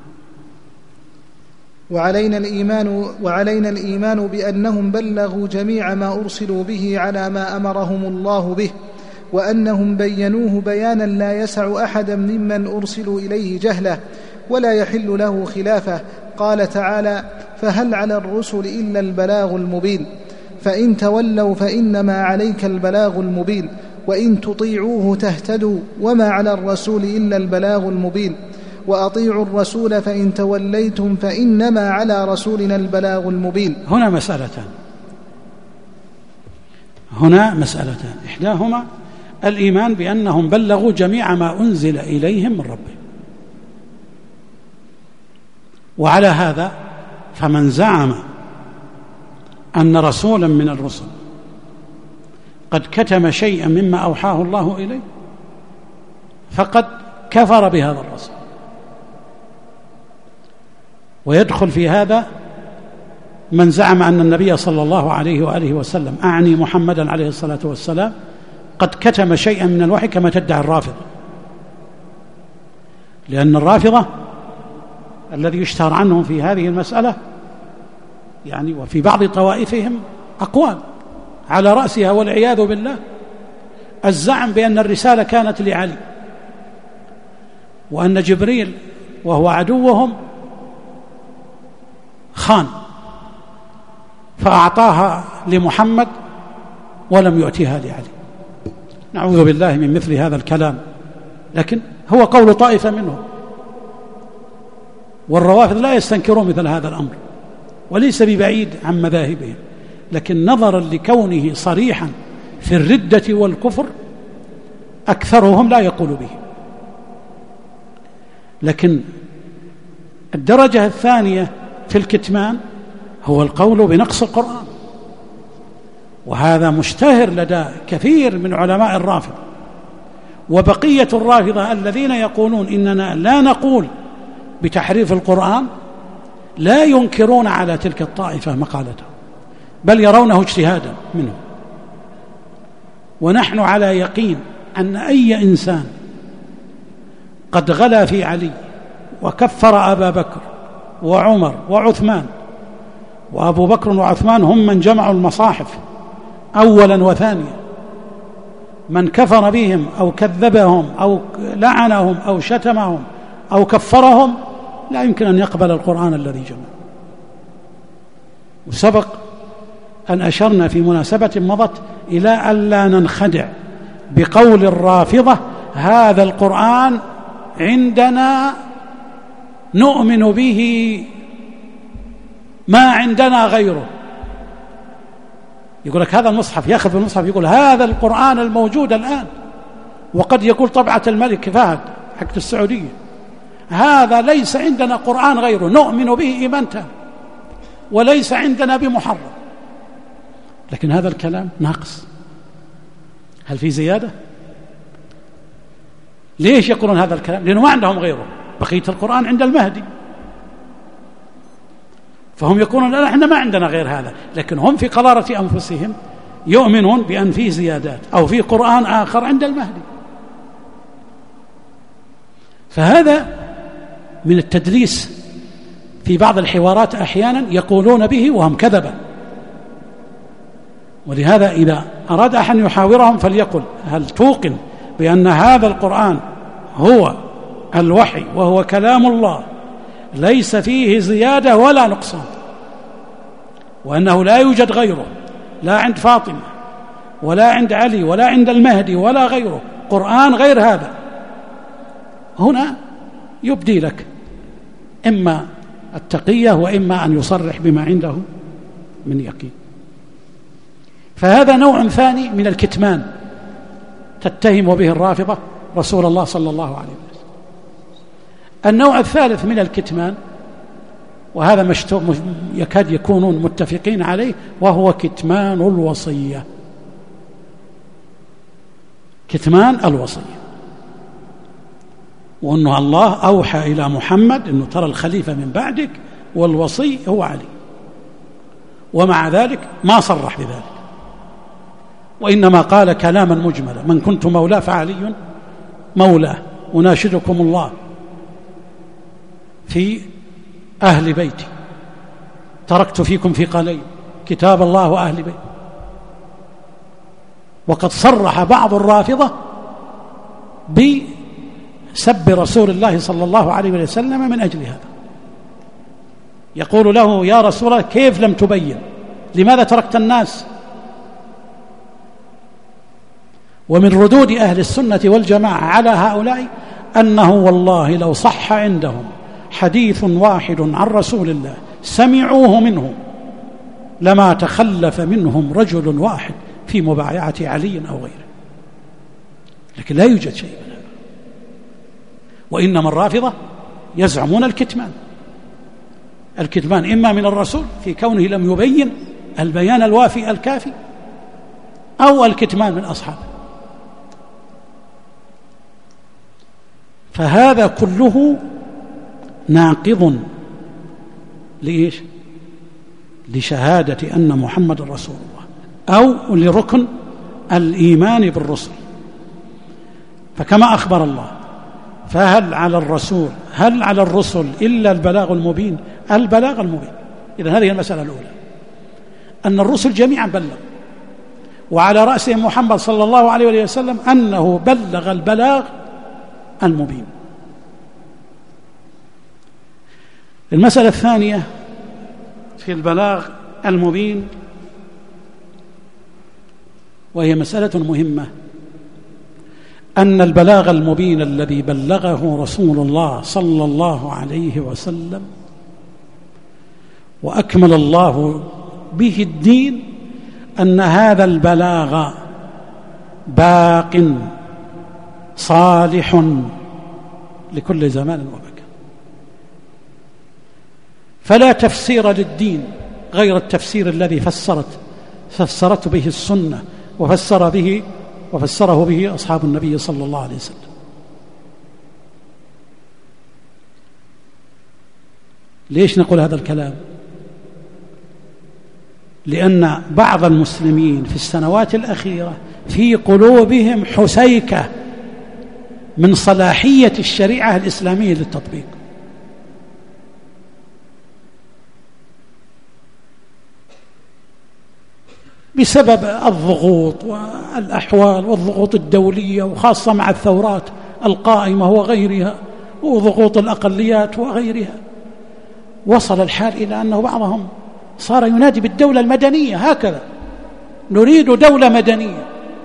وعلينا الإيمان بأنهم بلغوا جميع ما أرسلوا به على ما أمرهم الله به، وأنهم بينوه بيانا لا يسع أحدا ممن أرسلوا إليه جهله ولا يحل له خلافه. قال تعالى: فهل على الرسل إلا البلاغ المبين، فإن تولوا فإنما عليك البلاغ المبين، وإن تطيعوه تهتدوا، وما على الرسول إلا البلاغ المبين، وأطيعوا الرسول فإن توليتم فإنما على رسولنا البلاغ المبين. هنا مسألتان إحداهما الإيمان بأنهم بلغوا جميع ما أنزل إليهم من ربهم، وعلى هذا فمن زعم أن رسولا من الرسل قد كتم شيئا مما أوحاه الله إليه فقد كفر بهذا الرسول. ويدخل في هذا من زعم أن النبي صلى الله عليه وآله وسلم، أعني محمدا عليه الصلاة والسلام، قد كتم شيئا من الوحي كما تدعي الرافضة، لأن الرافضة الذي يشتهر عنهم في هذه المسألة يعني وفي بعض طوائفهم أقوال على رأسها والعياذ بالله الزعم بأن الرسالة كانت لعلي، وأن جبريل وهو عدوهم خان فأعطاها لمحمد ولم يؤتيها لعلي. نعوذ بالله من مثل هذا الكلام، لكن هو قول طائفة منهم، والروافض لا يستنكرون مثل هذا الأمر وليس ببعيد عن مذاهبهم، لكن نظرا لكونه صريحا في الردة والكفر أكثرهم لا يقول به. لكن الدرجة الثانية في الكتمان هو القول بنقص القرآن، وهذا مشتهر لدى كثير من علماء الرافضة. وبقية الرافضة الذين يقولون إننا لا نقول بتحريف القرآن لا ينكرون على تلك الطائفة مقالته، بل يرونه اجتهادا منه. ونحن على يقين أن أي إنسان قد غلا في علي وكفر أبا بكر وعمر وعثمان، وأبو بكر وعثمان هم من جمعوا المصاحف أولا وثانيا، من كفر بهم أو كذبهم أو لعنهم أو شتمهم أو كفرهم لا يمكن أن يقبل القرآن الذي جمع. وسبق أن أشرنا في مناسبة مضت إلى أن لا ننخدع بقول الرافضة هذا القرآن عندنا نؤمن به ما عندنا غيره. يقول لك هذا المصحف، يأخذ المصحف يقول هذا القرآن الموجود الآن، وقد يقول طبعة الملك فهد حق السعودية، هذا ليس عندنا قرآن غيره نؤمن به إيمان تام وليس عندنا بمحرم. لكن هذا الكلام ناقص. هل في زيادة؟ ليش يقولون هذا الكلام؟ لأنه ما عندهم غيره، بقية القرآن عند المهدي، فهم يقولون لا احنا ما عندنا غير هذا. لكن هم في قرارة أنفسهم يؤمنون بأن في زيادات أو في قرآن آخر عند المهدي. فهذا من التدليس في بعض الحوارات أحيانا يقولون به وهم كذبا. ولهذا إذا أراد أحد يحاورهم فليقل هل توقن بأن هذا القرآن هو الوحي وهو كلام الله ليس فيه زيادة ولا نقصان، وأنه لا يوجد غيره، لا عند فاطمة ولا عند علي ولا عند المهدي ولا غيره قرآن غير هذا؟ هنا يبدي لك إما التقية وإما أن يصرح بما عنده من يقين. فهذا نوع ثاني من الكتمان تتهم به الرافضة رسول الله صلى الله عليه وسلم. النوع الثالث من الكتمان، وهذا يكاد يكونون متفقين عليه، وهو كتمان الوصية. كتمان الوصية، وأنه الله أوحى إلى محمد أنه ترى الخليفة من بعدك والوصي هو علي، ومع ذلك ما صرح بذلك، وإنما قال كلاما مجملا: من كنت مولاه فعلي مولاه، أناشدكم الله في أهل بيتي، تركت فيكم ثقلين كتاب الله وأهل بيتي. وقد صرح بعض الرافضة بسب رسول الله صلى الله عليه وسلم من أجل هذا. يقول له: يا رسول الله كيف لم تبين؟ لماذا تركت الناس؟ ومن ردود أهل السنة والجماعة على هؤلاء أنه والله لو صح عندهم حديث واحد عن رسول الله سمعوه منه لما تخلف منهم رجل واحد في مبايعة علي أو غيره، لكن لا يوجد شيء من هذا. وإنما الرافضة يزعمون الكتمان إما من الرسول في كونه لم يبين البيان الوافي الكافي، أو الكتمان من أصحابه. فهذا كله ناقض لإيش؟ لشهادة أن محمد رسول الله، أو لركن الإيمان بالرسل. فكما أخبر الله: فهل على الرسل إلا البلاغ المبين؟ البلاغ المبين. إذن هذه المسألة الأولى، أن الرسل جميعا بلغ، وعلى رأسهم محمد صلى الله عليه وسلم أنه بلغ البلاغ المبين. المسألة الثانية في البلاغ المبين، وهي مسألة مهمة، أن البلاغ المبين الذي بلغه رسول الله صلى الله عليه وسلم وأكمل الله به الدين، أن هذا البلاغ باق صالح لكل زمان ومكان، فلا تفسير للدين غير التفسير الذي فسرت به السنة وفسره به أصحاب النبي صلى الله عليه وسلم. ليش نقول هذا الكلام؟ لأن بعض المسلمين في السنوات الأخيرة في قلوبهم حسيكة من صلاحية الشريعة الإسلامية للتطبيق، بسبب الضغوط والأحوال والضغوط الدولية، وخاصة مع الثورات القائمة وغيرها، وضغوط الأقليات وغيرها. وصل الحال إلى أنه بعضهم صار ينادي بالدولة المدنية، هكذا نريد دولة مدنية،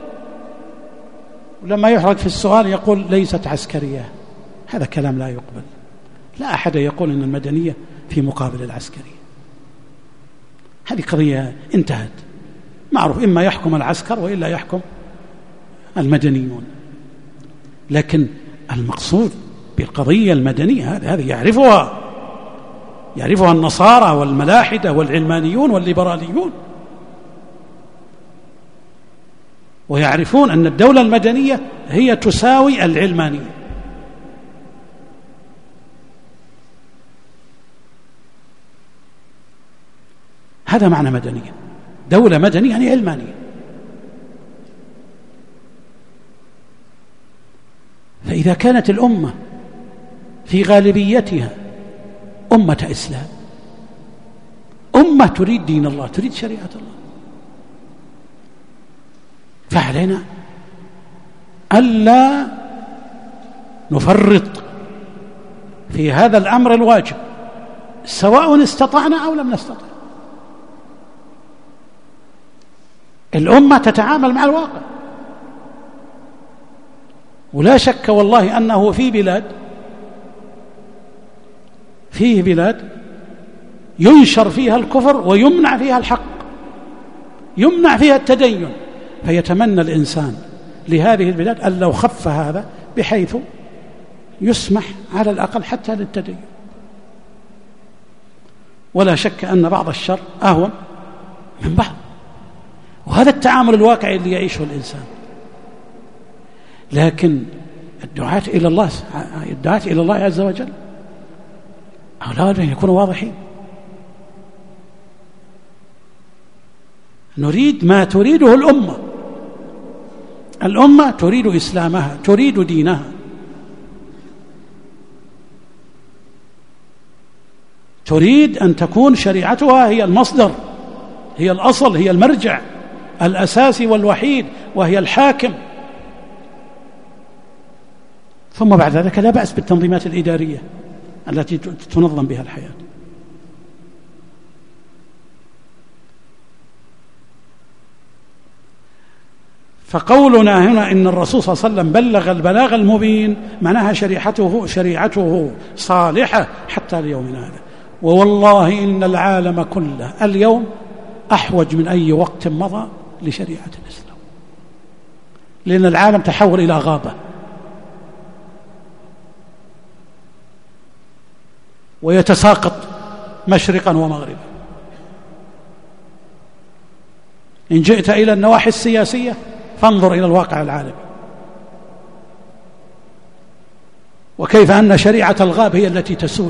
ولما يحرج في السؤال يقول ليست عسكرية. هذا كلام لا يقبل. لا أحد يقول أن المدنية في مقابل العسكرية. هذه قضية انتهت، معروف، إما يحكم العسكر وإلا يحكم المدنيون. لكن المقصود بالقضية المدنية هذه يعرفها النصارى والملاحدة والعلمانيون والليبراليون، ويعرفون أن الدولة المدنية هي تساوي العلمانية. هذا معنى مدنية. دولة مدنية يعني علمانية. فإذا كانت الأمة في غالبيتها أمة إسلام، أمة تريد دين الله، تريد شريعة الله، فعلينا ألا نفرط في هذا الأمر الواجب، سواء استطعنا أو لم نستطع. الأمة تتعامل مع الواقع، ولا شك والله أنه فيه بلاد ينشر فيها الكفر ويمنع فيها الحق، يمنع فيها التدين، فيتمنى الإنسان لهذه البلاد أن لو خف هذا بحيث يسمح على الأقل حتى للتدين. ولا شك أن بعض الشر أهون من بعض، وهذا التعامل الواقعي اللي يعيشه الإنسان. لكن الدعاة إلى الله عز وجل أولاد أن يكونوا واضحين. نريد ما تريده الأمة تريد إسلامها، تريد دينها، تريد أن تكون شريعتها هي المصدر، هي الأصل، هي المرجع الأساسي والوحيد، وهي الحاكم. ثم بعد ذلك لا بأس بالتنظيمات الإدارية التي تنظم بها الحياة. فقولنا هنا إن الرسول صلى الله عليه وسلم بلغ البلاغ المبين معناها شريعته صالحة حتى ليومنا هذا. ووالله إن العالم كله اليوم أحوج من أي وقت مضى لشريعة الإسلام، لأن العالم تحول إلى غابة، ويتساقط مشرقا ومغربا. إن جئت إلى النواحي السياسية فانظر إلى الواقع العالمي، وكيف أن شريعة الغاب هي التي تسود.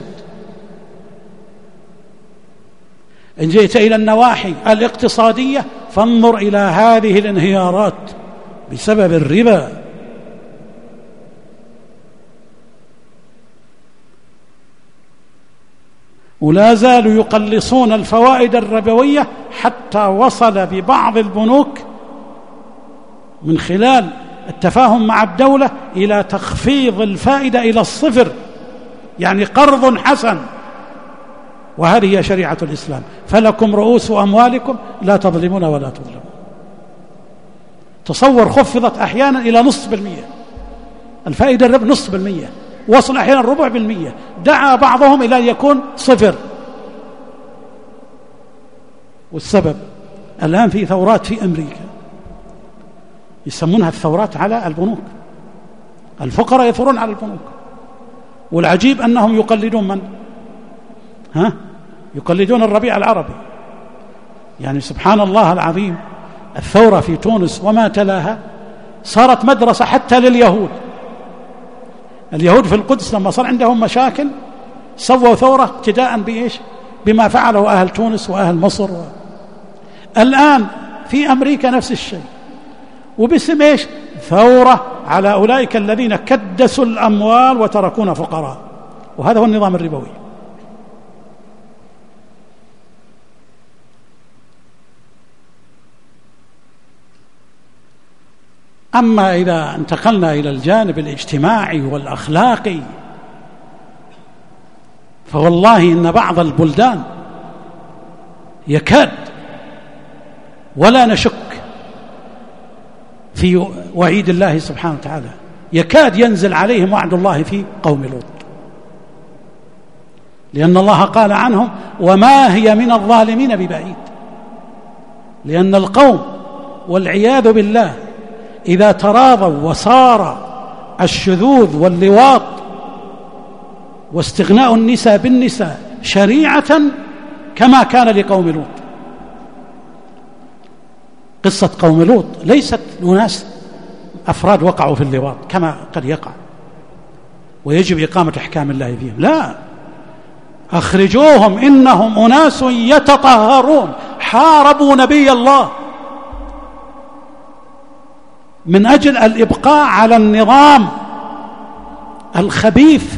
إن جئت إلى النواحي الاقتصادية فانظر إلى هذه الانهيارات بسبب الربا. ولا زالوا يقلصون الفوائد الربوية، حتى وصل ببعض البنوك من خلال التفاهم مع الدولة إلى تخفيض الفائدة إلى الصفر، يعني قرض حسن. وهذه هي شريعة الإسلام. فلكم رؤوس أموالكم لا تظلمون ولا تظلمون. تصور خفضت أحيانا إلى 0.5%، الفائدة الربا 0.5%، وصل أحيانا 0.4%، دعا بعضهم إلى أن يكون 0. والسبب الآن في ثورات في أمريكا يسمونها الثورات على البنوك، الفقراء يثورون على البنوك. والعجيب أنهم يقلدون من؟ يقلدون الربيع العربي. يعني سبحان الله العظيم، الثورة في تونس وما تلاها صارت مدرسة حتى لليهود. اليهود في القدس لما صار عندهم مشاكل سووا ثورة ابتداء بإيش؟ بما فعله أهل تونس وأهل مصر. الآن في أمريكا نفس الشيء، وباسم إيش؟ ثورة على أولئك الذين كدسوا الأموال وتركونا فقراء. وهذا هو النظام الربوي. أما إذا انتقلنا إلى الجانب الاجتماعي والأخلاقي فوالله إن بعض البلدان يكاد، ولا نشك في وعيد الله سبحانه وتعالى، يكاد ينزل عليهم وعد الله في قوم لوط، لأن الله قال عنهم وما هي من الظالمين ببعيد. لأن القوم والعياذ بالله إذا تراضوا وصار الشذوذ واللواط واستغناء النساء بالنساء شريعة كما كان لقوم لوط. قصة قوم لوط ليست أناس أفراد وقعوا في اللواط كما قد يقع ويجب إقامة أحكام الله فيهم، لا، أخرجوهم إنهم أناس يتطهرون. حاربوا نبي الله من أجل الإبقاء على النظام الخبيث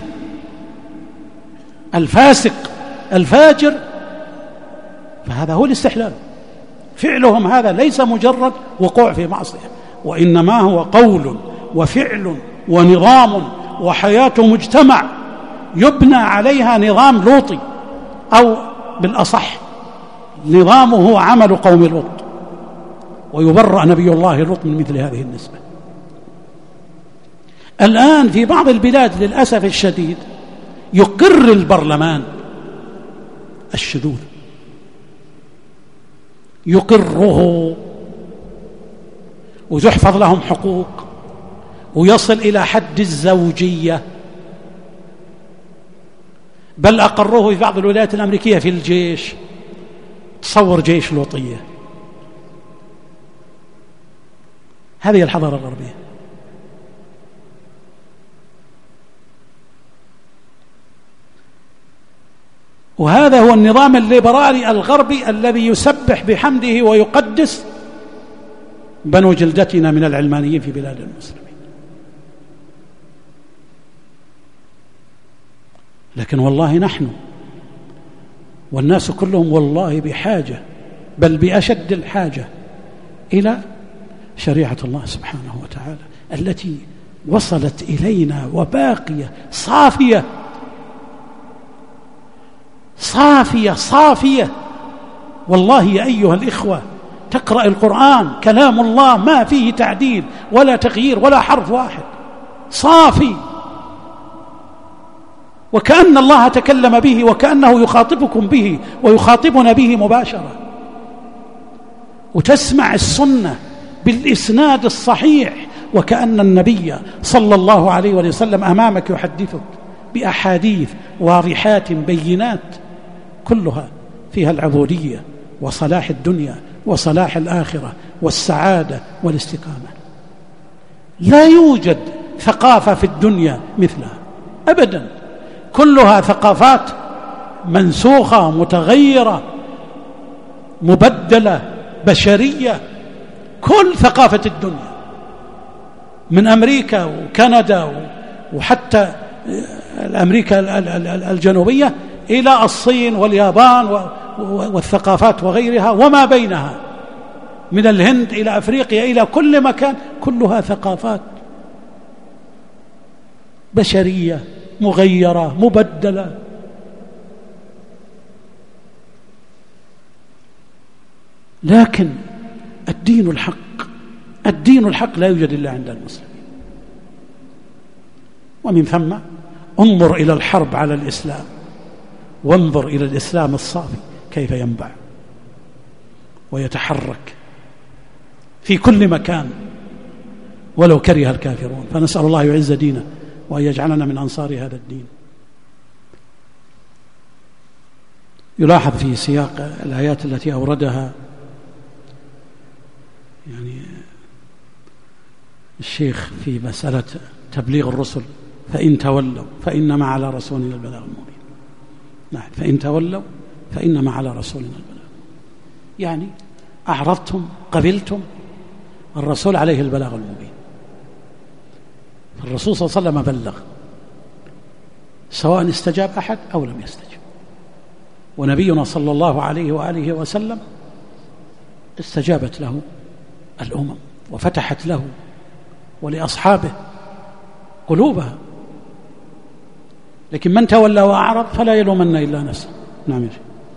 الفاسق الفاجر، فهذا هو الاستحلال. فعلهم هذا ليس مجرد وقوع في معصية، وإنما هو قول وفعل ونظام وحياة مجتمع يبنى عليها نظام لوطي، أو بالأصح نظامه عمل قوم لوط. ويبرأ نبي الله لوط من مثل هذه النسبة. الآن في بعض البلاد للأسف الشديد يقر البرلمان الشذوذ، يقره وتحفظ لهم حقوق ويصل إلى حد الزوجية، بل أقروه في بعض الولايات الأمريكية في الجيش. تصور جيش لوطية. هذه الحضارة الغربية. وهذا هو النظام الليبرالي الغربي الذي يسبح بحمده ويقدس بنو جلدتنا من العلمانيين في بلاد المسلمين. لكن والله نحن والناس كلهم والله بحاجة، بل بأشد الحاجة إلى شريعة الله سبحانه وتعالى التي وصلت إلينا وباقية صافية صافية صافية. والله يا أيها الإخوة تقرأ القرآن كلام الله ما فيه تعديل ولا تغيير ولا حرف واحد، صافي، وكأن الله تكلم به وكأنه يخاطبكم به ويخاطبنا به مباشرة. وتسمع السنة بالإسناد الصحيح وكأن النبي صلى الله عليه وسلم أمامك يحدثك بأحاديث واضحات بينات كلها فيها العبودية وصلاح الدنيا وصلاح الآخرة والسعادة والاستقامة. لا يوجد ثقافة في الدنيا مثلها أبدا، كلها ثقافات منسوخة متغيرة مبدلة بشرية، كل ثقافة الدنيا من أمريكا وكندا وحتى أمريكا الجنوبية إلى الصين واليابان والثقافات وغيرها وما بينها، من الهند إلى أفريقيا إلى كل مكان، كلها ثقافات بشرية مغيرة مبدلة. لكن الدين الحق لا يوجد إلا عند المسلمين. ومن ثم انظر إلى الحرب على الإسلام وانظر إلى الإسلام الصافي كيف ينبع ويتحرك في كل مكان ولو كره الكافرون. فنسأل الله يعز دينه وأن يجعلنا من أنصار هذا الدين. يلاحظ في سياق الآيات التي أوردها يعني الشيخ في مسألة تبليغ الرسل، فإن تولوا فإنما على رسولنا البلاغ المبين. نعم، فإن تولوا فإنما على رسولنا البلاغ، يعني أعرضتم قبلتم، الرسول عليه البلاغ المبين. الرسول صلى الله عليه وسلم بلغ سواء استجاب أحد أو لم يستجب، ونبينا صلى الله عليه وآله وسلم استجابت له الأمم وفتحت له ولأصحابه قلوبها. لكن من تولى وأعرض فلا يلومن إلا نفسه. نعم.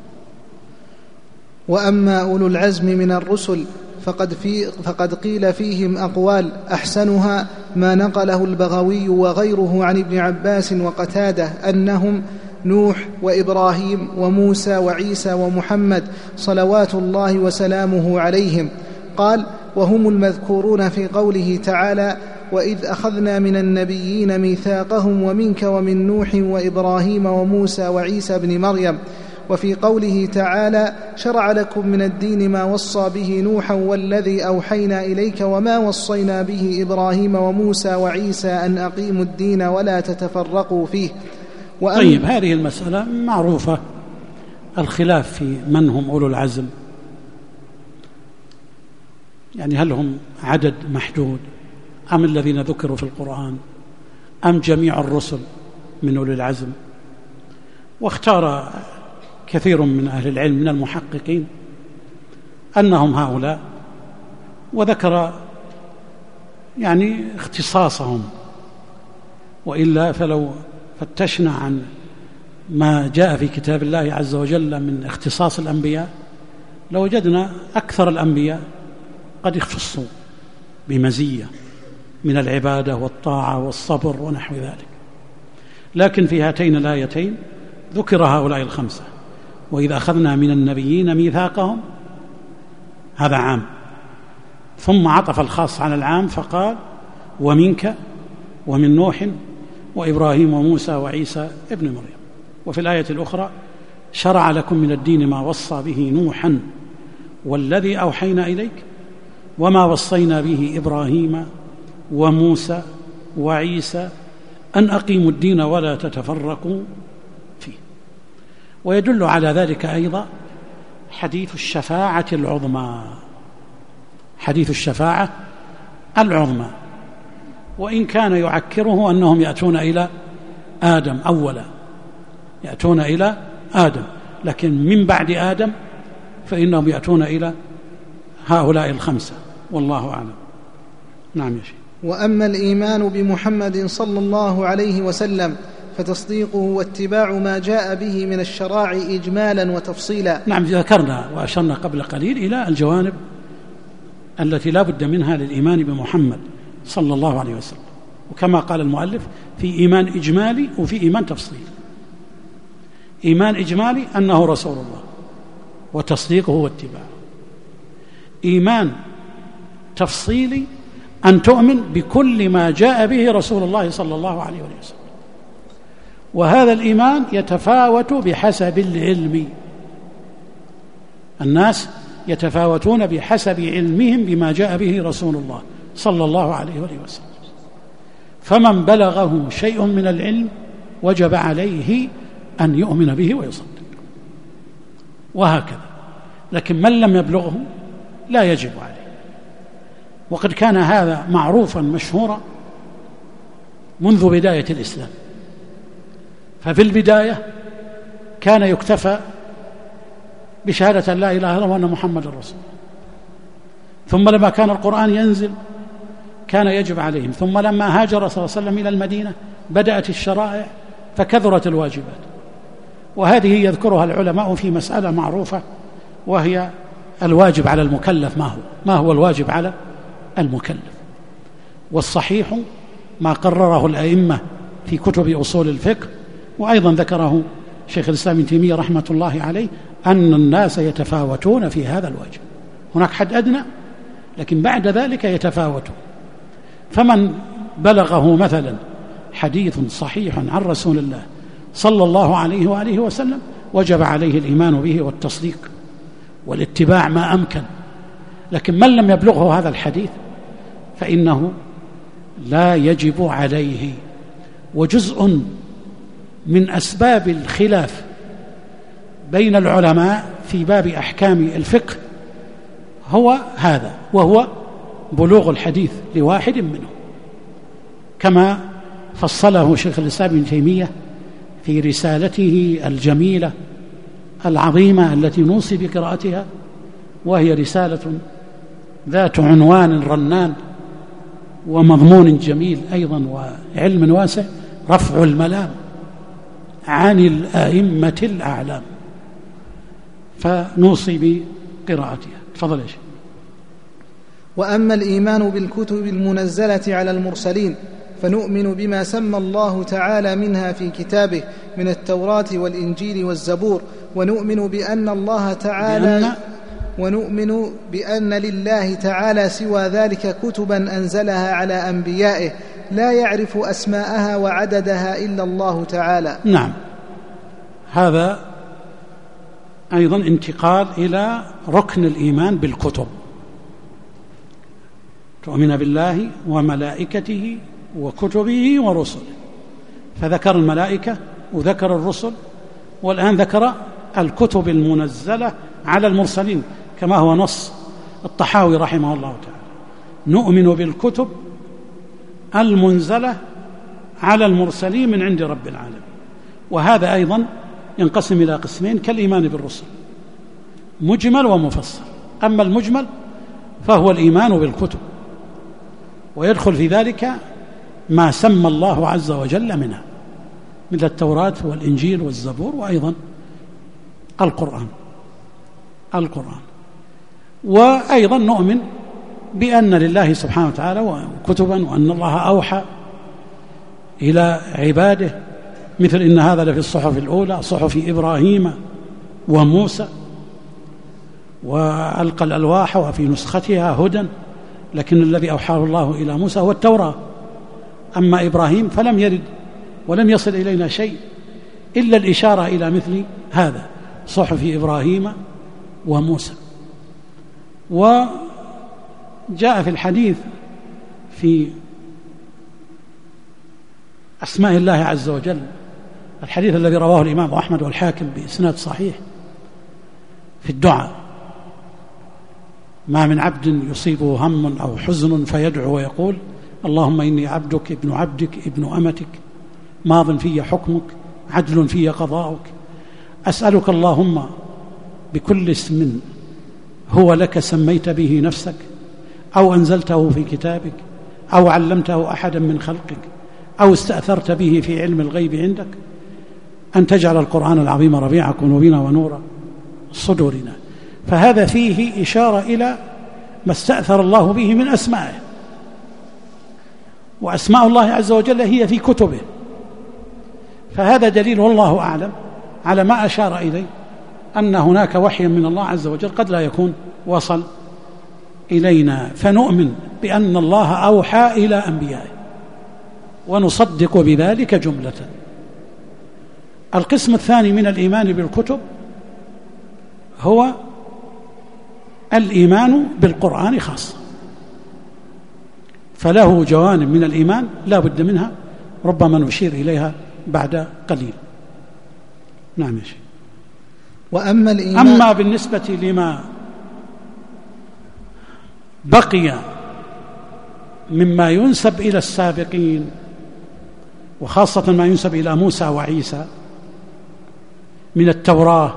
وأما أولو العزم من الرسل فقد قيل فيهم أقوال، أحسنها ما نقله البغوي وغيره عن ابن عباس وقتادة أنهم نوح وإبراهيم وموسى وعيسى ومحمد صلوات الله وسلامه عليهم. قال: وهم المذكورون في قوله تعالى: وإذ أخذنا من النبيين ميثاقهم ومنك ومن نوح وإبراهيم وموسى وعيسى بن مريم. وفي قوله تعالى: شرع لكم من الدين ما وصى به نوحا والذي أوحينا إليك وما وصينا به إبراهيم وموسى وعيسى أن أقيموا الدين ولا تتفرقوا فيه. طيب، هذه المسألة معروفة، الخلاف في من هم أولو العزم، يعني هل هم عدد محدود أم الذين ذكروا في القرآن أم جميع الرسل من أولي العزم. واختار كثير من أهل العلم من المحققين أنهم هؤلاء، وذكر يعني اختصاصهم، وإلا فلو فتشنا عن ما جاء في كتاب الله عز وجل من اختصاص الأنبياء لوجدنا أكثر الأنبياء قد اختصوا بمزية من العبادة والطاعة والصبر ونحو ذلك. لكن في هاتين الآيتين ذكر هؤلاء الخمسة: وإذا أخذنا من النبيين ميثاقهم، هذا عام، ثم عطف الخاص على العام فقال: ومنك ومن نوح وإبراهيم وموسى وعيسى ابن مريم. وفي الآية الأخرى: شرع لكم من الدين ما وصى به نوحا والذي أوحينا إليك وما وصينا به إبراهيم وموسى وعيسى أن أقيموا الدين ولا تتفرقوا فيه. ويدل على ذلك أيضا حديث الشفاعة العظمى، حديث الشفاعة العظمى، وإن كان يعكره أنهم يأتون إلى آدم أولا، يأتون إلى آدم، لكن من بعد آدم فإنهم يأتون إلى هؤلاء الخمسة، والله أعلم. نعم يا شيخ. وأما الإيمان بمحمد صلى الله عليه وسلم فتصديقه واتباع ما جاء به من الشرائع إجمالا وتفصيلا. نعم، ذكرنا وأشرنا قبل قليل إلى الجوانب التي لا بد منها للإيمان بمحمد صلى الله عليه وسلم. وكما قال المؤلف في إيمان إجمالي وفي إيمان تفصيلي. إيمان إجمالي أنه رسول الله وتصديقه واتباعه. إيمان تفصيلي أن تؤمن بكل ما جاء به رسول الله صلى الله عليه وسلم. وهذا الإيمان يتفاوت بحسب العلم. الناس يتفاوتون بحسب علمهم بما جاء به رسول الله صلى الله عليه وسلم. فمن بلغه شيء من العلم وجب عليه أن يؤمن به ويصدق، وهكذا. لكن من لم يبلغه لا يجب عليه. وقد كان هذا معروفا مشهورا منذ بداية الإسلام. ففي البداية كان يكتفى بشهادة لا إله إلا الله وأن محمد رسول الله، ثم لما كان القرآن ينزل كان يجب عليهم، ثم لما هاجر صلى الله عليه وسلم إلى المدينة بدأت الشرائع فكثرت الواجبات. وهذه يذكرها العلماء في مسألة معروفة، وهي الواجب على المكلف. ما هو الواجب على المكلف؟ والصحيح ما قرره الأئمة في كتب أصول الفقه، وأيضا ذكره شيخ الإسلام ابن تيمية رحمة الله عليه، أن الناس يتفاوتون في هذا الواجب. هناك حد أدنى، لكن بعد ذلك يتفاوتون. فمن بلغه مثلا حديث صحيح عن رسول الله صلى الله عليه وآله وسلم وجب عليه الإيمان به والتصديق والاتباع ما أمكن. لكن من لم يبلغه هذا الحديث فإنه لا يجب عليه. وجزء من أسباب الخلاف بين العلماء في باب أحكام الفقه هو هذا، وهو بلوغ الحديث لواحد منهم، كما فصله شيخ الإسلام ابن تيمية في رسالته الجميلة العظيمة التي نوصي بقراءتها، وهي رسالة ذات عنوان رنان ومضمون جميل أيضا وعلم واسع: رفع الملام عن الأئمة الأعلام. فنوصي بقراءتها. تفضل يا شيخ. وأما الإيمان بالكتب المنزلة على المرسلين فنؤمن بما سمى الله تعالى منها في كتابه من التوراة والإنجيل والزبور، ونؤمن بأن لله تعالى سوى ذلك كتبا أنزلها على أنبيائه لا يعرف أسماءها وعددها إلا الله تعالى. نعم، هذا أيضا انتقال إلى ركن الإيمان بالكتب. تؤمن بالله وملائكته وكتبه ورسله، فذكر الملائكة وذكر الرسل، والآن ذكر الكتب المنزلة على المرسلين كما هو نص الطحاوي رحمه الله تعالى: نؤمن بالكتب المنزلة على المرسلين من عند رب العالمين. وهذا أيضا ينقسم إلى قسمين كالإيمان بالرسل: مجمل ومفصل. أما المجمل فهو الإيمان بالكتب، ويدخل في ذلك ما سمى الله عز وجل منها مثل التوراة والإنجيل والزبور، وأيضا القرآن. وأيضا نؤمن بأن لله سبحانه وتعالى كتبا، وأن الله أوحى إلى عباده، مثل إن هذا لفي الصحف الأولى صحف إبراهيم وموسى، وألقى الألواح وفي نسختها هدى، لكن الذي أوحاه الله إلى موسى هو التوراة. أما إبراهيم فلم يرد ولم يصل إلينا شيء إلا الإشارة إلى مثل هذا: صحف إبراهيم وموسى. وجاء في الحديث في أسماء الله عز وجل، الحديث الذي رواه الإمام أحمد والحاكم بإسناد صحيح، في الدعاء: ما من عبد يصيبه هم أو حزن فيدعو ويقول: اللهم إني عبدك ابن عبدك ابن أمتك، ماض في حكمك، عدل في قضاؤك، أسألك اللهم بكل اسم هو لك سميت به نفسك أو أنزلته في كتابك أو علمته أحدا من خلقك أو استأثرت به في علم الغيب عندك أن تجعل القرآن العظيم ربيع قلوبنا ونور صدورنا. فهذا فيه إشارة إلى ما استأثر الله به من أسمائه، وأسماء الله عز وجل هي في كتبه، فهذا دليل والله أعلم على ما أشار إليه، أن هناك وحيا من الله عز وجل قد لا يكون وصل إلينا، فنؤمن بأن الله أوحى إلى أنبيائه ونصدق بذلك جملة. القسم الثاني من الإيمان بالكتب هو الإيمان بالقرآن خاصة، فله جوانب من الإيمان لا بد منها، ربما نشير إليها بعد قليل. نعم يا شيخ. وأما الإيمان أما بالنسبة لما بقي مما ينسب إلى السابقين، وخاصة ما ينسب إلى موسى وعيسى من التوراة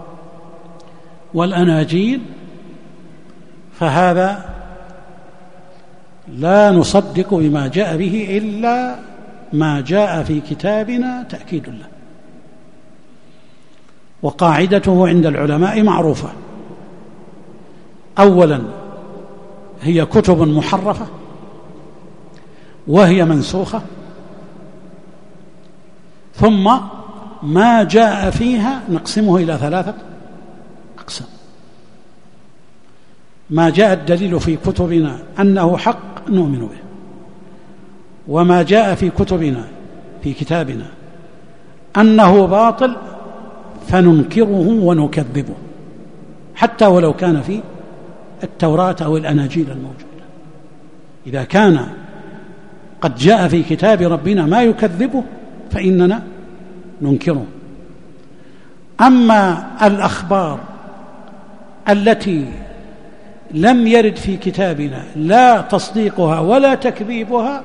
والأناجيل، فهذا لا نصدق بما جاء به إلا ما جاء في كتابنا تأكيد له. وقاعدته عند العلماء معروفة: أولا هي كتب محرفة وهي منسوخة، ثم ما جاء فيها نقسمه إلى 3 أقسام: ما جاء الدليل في كتبنا أنه حق نؤمن به، وما جاء في كتبنا في كتابنا أنه باطل فننكره ونكذبه، حتى ولو كان في التوراة أو الأناجيل الموجودة. إذا كان قد جاء في كتاب ربنا ما يكذبه فإننا ننكره. أما الأخبار التي لم يرد في كتابنا لا تصديقها ولا تكذيبها،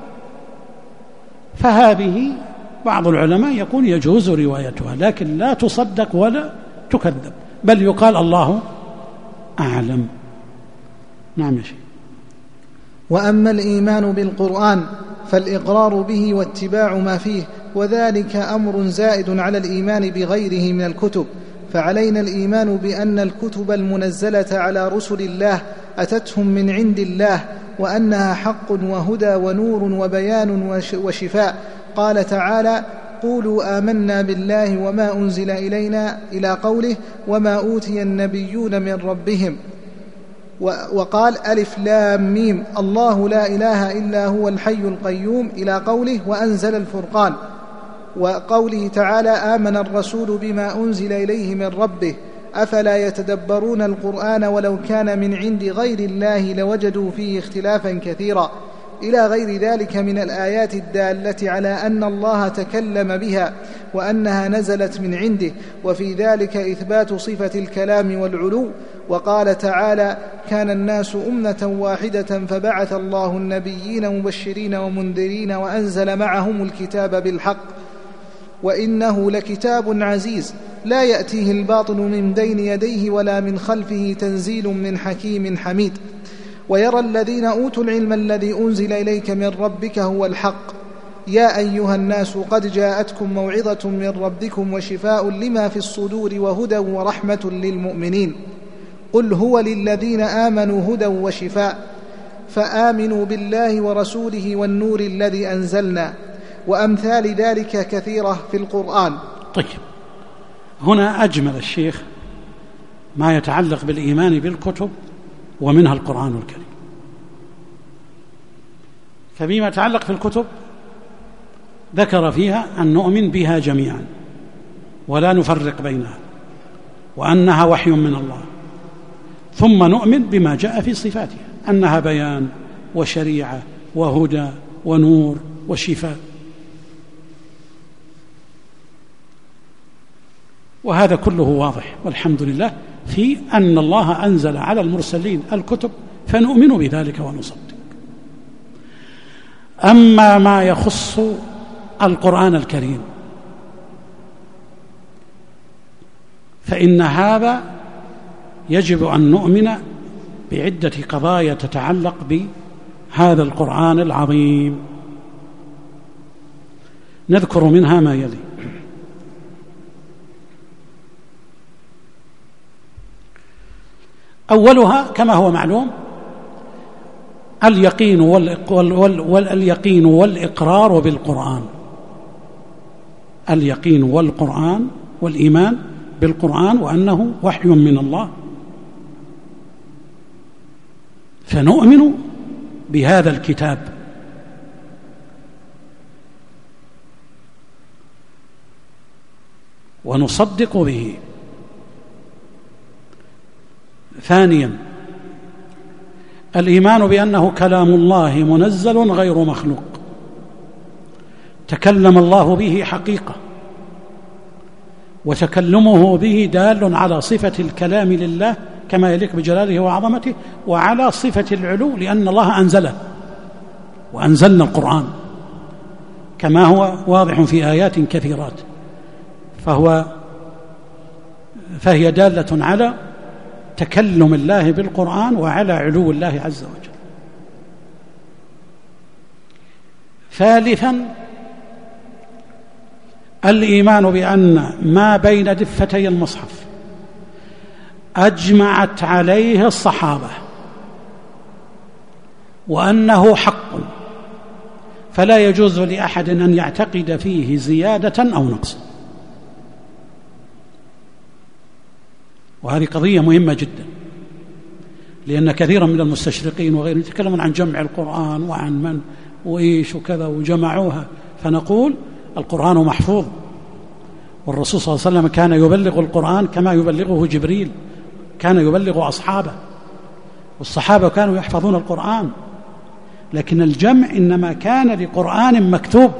فهذه بعض العلماء يقول يجوز روايتها، لكن لا تصدق ولا تكذب، بل يقال الله أعلم. نعم يا شيخ. وأما الإيمان بالقرآن فالإقرار به واتباع ما فيه، وذلك أمر زائد على الإيمان بغيره من الكتب، فعلينا الإيمان بأن الكتب المنزلة على رسل الله أتتهم من عند الله، وأنها حق وهدى ونور وبيان وشفاء. قال تعالى: قولوا آمنا بالله وما أنزل إلينا، إلى قوله: وما أوتي النبيون من ربهم. وقال: ألف لام ميم، الله لا إله إلا هو الحي القيوم، إلى قوله: وأنزل الفرقان. وقوله تعالى: آمن الرسول بما أنزل إليه من ربه، أفلا يتدبرون القرآن ولو كان من عند غير الله لوجدوا فيه اختلافا كثيرا، إلى غير ذلك من الآيات الدالة على أن الله تكلم بها وأنها نزلت من عنده، وفي ذلك إثبات صفة الكلام والعلو. وقال تعالى: كان الناس أمة واحدة فبعث الله النبيين مبشرين ومنذرين وأنزل معهم الكتاب بالحق وإنه لكتاب عزيز لا يأتيه الباطل من بين يديه ولا من خلفه، تنزيل من حكيم حميد. ويرى الذين أوتوا العلم الذي أنزل إليك من ربك هو الحق، يا أيها الناس قد جاءتكم موعظة من ربكم وشفاء لما في الصدور وهدى ورحمة للمؤمنين. قل هو للذين آمنوا هدى وشفاء، فآمنوا بالله ورسوله والنور الذي أنزلنا، وأمثال ذلك كثيرة في القرآن. طيب، هنا أجمل الشيخ ما يتعلق بالإيمان بالكتب ومنها القرآن الكريم. فبما يتعلق في الكتب ذكر فيها أن نؤمن بها جميعا ولا نفرق بينها، وأنها وحي من الله، ثم نؤمن بما جاء في صفاتها أنها بيان وشريعة وهدى ونور وشفاء. وهذا كله واضح والحمد لله في أن الله أنزل على المرسلين الكتب، فنؤمن بذلك ونصدق. أما ما يخص القرآن الكريم فإن هذا يجب أن نؤمن بعدة قضايا تتعلق بهذا القرآن العظيم، نذكر منها ما يلي. أولها كما هو معلوم اليقين والإقرار بالقرآن، اليقين والقرآن والإيمان بالقرآن وأنه وحي من الله، فنؤمن بهذا الكتاب ونصدق به. ثانيا الإيمان بأنه كلام الله منزل غير مخلوق، تكلم الله به حقيقة، وتكلمه به دال على صفة الكلام لله كما يليق بجلاله وعظمته، وعلى صفة العلو لأن الله أنزله، وأنزلنا القرآن كما هو واضح في آيات كثيرات، فهي دالة على تكلم الله بالقرآن وعلى علو الله عز وجل. ثالثا الإيمان بأن ما بين دفتي المصحف أجمعت عليه الصحابة وأنه حق، فلا يجوز لأحد أن يعتقد فيه زيادة أو نقص. وهذه قضية مهمة جدا، لأن كثيرا من المستشرقين وغيرهم يتكلمون عن جمع القرآن وعن من وإيش وكذا وجمعوها، فنقول القرآن محفوظ، والرسول صلى الله عليه وسلم كان يبلغ القرآن كما يبلغه جبريل، كان يبلغ أصحابه، والصحابة كانوا يحفظون القرآن، لكن الجمع إنما كان لقرآن مكتوب.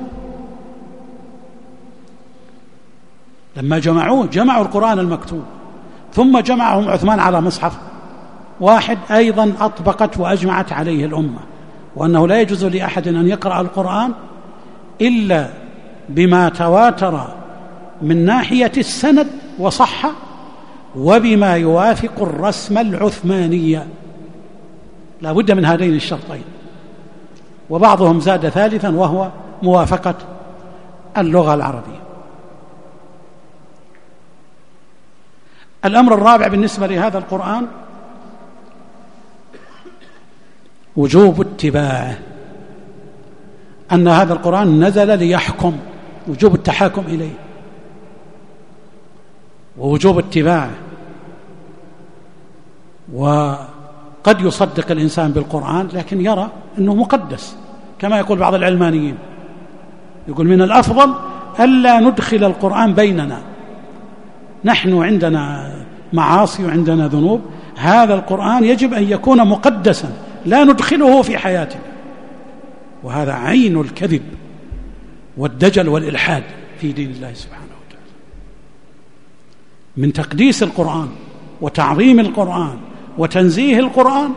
لما جمعوا القرآن المكتوب، ثم جمعهم عثمان على مصحف واحد أيضا أطبقت وأجمعت عليه الأمة، وأنه لا يجوز لأحد أن يقرأ القرآن إلا بما تواتر من ناحية السند وصح، وبما يوافق الرسم العثمانية، لا بد من هذين الشرطين. وبعضهم زاد ثالثا وهو موافقة اللغة العربية. الأمر الرابع بالنسبة لهذا القرآن وجوب اتباعه، أن هذا القرآن نزل ليحكم، وجوب التحاكم إليه ووجوب اتباعه. وقد يصدق الإنسان بالقرآن لكن يرى أنه مقدس، كما يقول بعض العلمانيين، يقول من الأفضل ألا ندخل القرآن بيننا، نحن عندنا معاصي وعندنا ذنوب، هذا القرآن يجب أن يكون مقدسا لا ندخله في حياتنا. وهذا عين الكذب والدجل والإلحاد في دين الله سبحانه وتعالى. من تقديس القرآن وتعظيم القرآن وتنزيه القرآن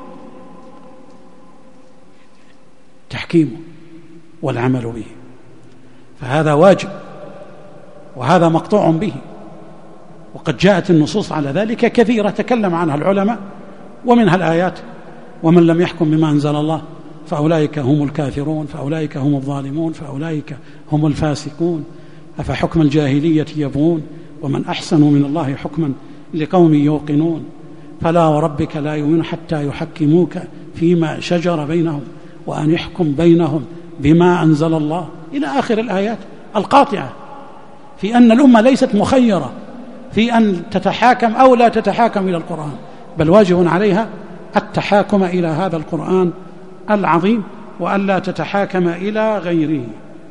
تحكيمه والعمل به، فهذا واجب وهذا مقطوع به، وقد جاءت النصوص على ذلك كثيرة تكلم عنها العلماء ومنها الآيات: ومن لم يحكم بما أنزل الله فأولئك هم الكافرون، فأولئك هم الظالمون، فأولئك هم الفاسقون، أفحكم الجاهلية يبغون ومن أحسن من الله حكما لقوم يوقنون، فلا وربك لا يؤمنون حتى يحكموك فيما شجر بينهم وأن يحكم بينهم بما أنزل الله، إلى آخر الآيات القاطعة في أن الأمة ليست مخيرة في أن تتحاكم أو لا تتحاكم إلى القرآن، بل واجب عليها التحاكم إلى هذا القرآن العظيم وألا تتحاكم إلى غيره.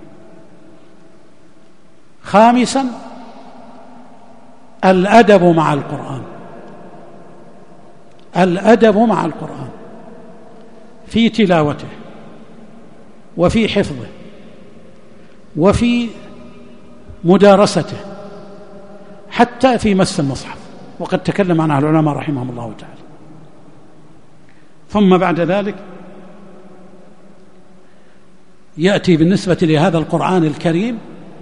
خامسا الأدب مع القرآن، الأدب مع القرآن في تلاوته وفي حفظه وفي مدارسته حتى في مس المصحف، وقد تكلم عنها العلماء رحمهم الله تعالى. ثم بعد ذلك يأتي بالنسبة لهذا القرآن الكريم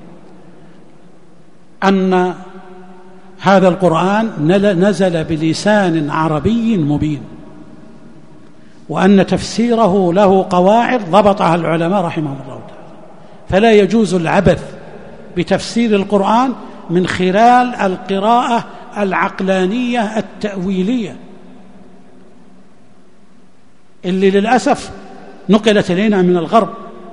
أن هذا القرآن نزل بلسان عربي مبين، وأن تفسيره له قواعد ضبطها العلماء رحمهم الله تعالى، فلا يجوز العبث بتفسير القرآن من خلال القراءة العقلانية التأويلية، اللي للأسف نقلت إلينا من الغرب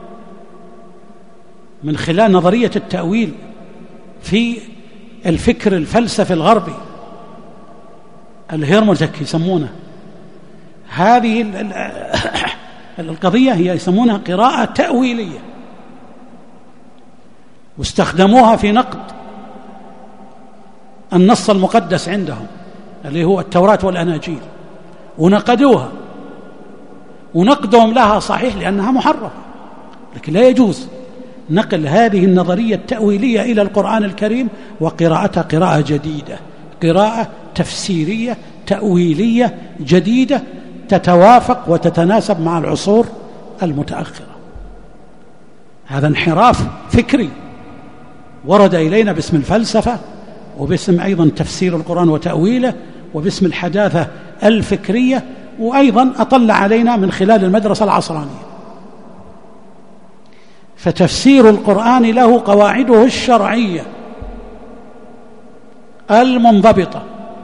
من خلال نظرية التأويل في الفكر الفلسفي الغربي، الهيرموتك يسمونه. هذه القضية هي يسمونها قراءة تأويلية، واستخدموها في نقد النص المقدس عندهم اللي هو التوراة والأناجيل، ونقدوها، ونقدهم لها صحيح لأنها محرفة، لكن لا يجوز نقل هذه النظرية التأويلية إلى القرآن الكريم وقراءتها قراءة جديدة، قراءة تفسيرية تأويلية جديدة تتوافق وتتناسب مع العصور المتأخرة. هذا انحراف فكري ورد إلينا باسم الفلسفة، وباسم أيضا تفسير القرآن وتأويله، وباسم الحداثة الفكرية، وأيضا أطلع علينا من خلال المدرسة العصرانية. فتفسير القرآن له قواعده الشرعية المنضبطة،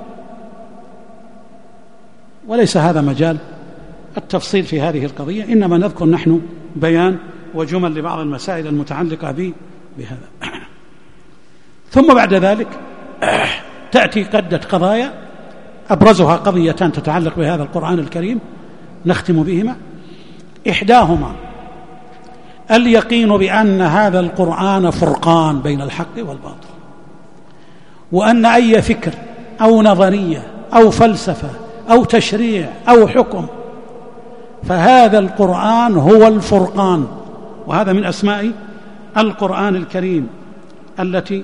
وليس هذا مجال التفصيل في هذه القضية، إنما نذكر نحن بيان وجمل لبعض المسائل المتعلقة بهذا. ثم بعد ذلك تأتي عدة قضايا أبرزها قضيتان تتعلق بهذا القرآن الكريم نختم بهما. إحداهما اليقين بأن هذا القرآن فرقان بين الحق والباطل، وأن أي فكر أو نظرية أو فلسفة أو تشريع أو حكم فهذا القرآن هو الفرقان، وهذا من أسماء القرآن الكريم التي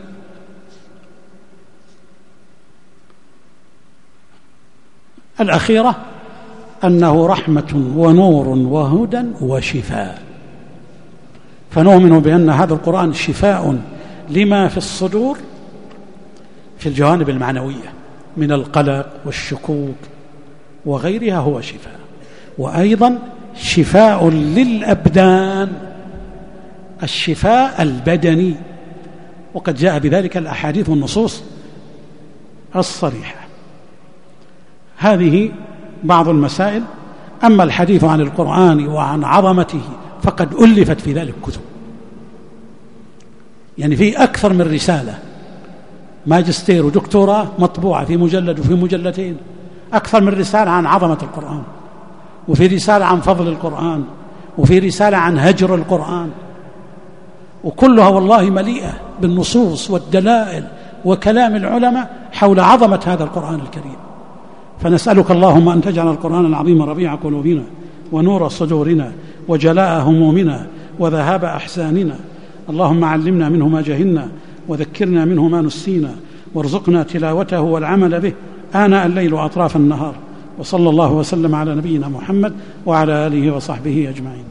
الأخيرة أنه رحمة ونور وهدى وشفاء. فنؤمن بأن هذا القرآن شفاء لما في الصدور في الجوانب المعنوية من القلق والشكوك وغيرها، هو شفاء، وأيضا شفاء للأبدان، الشفاء البدني، وقد جاء بذلك الأحاديث والنصوص الصريحة. هذه بعض المسائل. أما الحديث عن القرآن وعن عظمته فقد ألفت في ذلك كتب، يعني في أكثر من رسالة ماجستير ودكتوراه مطبوعة في مجلد وفي مجلدين، أكثر من رسالة عن عظمة القرآن، وفي رسالة عن فضل القرآن، وفي رسالة عن هجر القرآن، وكلها والله مليئة بالنصوص والدلائل وكلام العلماء حول عظمة هذا القرآن الكريم. فنسألك اللهم أن تجعل القرآن العظيم ربيع قلوبنا ونور صدورنا وجلاء همومنا وذهاب أحزاننا. اللهم علمنا منه ما جهلنا وذكرنا منه ما نسينا، وارزقنا تلاوته والعمل به آناء الليل وأطراف النهار. وصلى الله وسلم على نبينا محمد وعلى آله وصحبه أجمعين.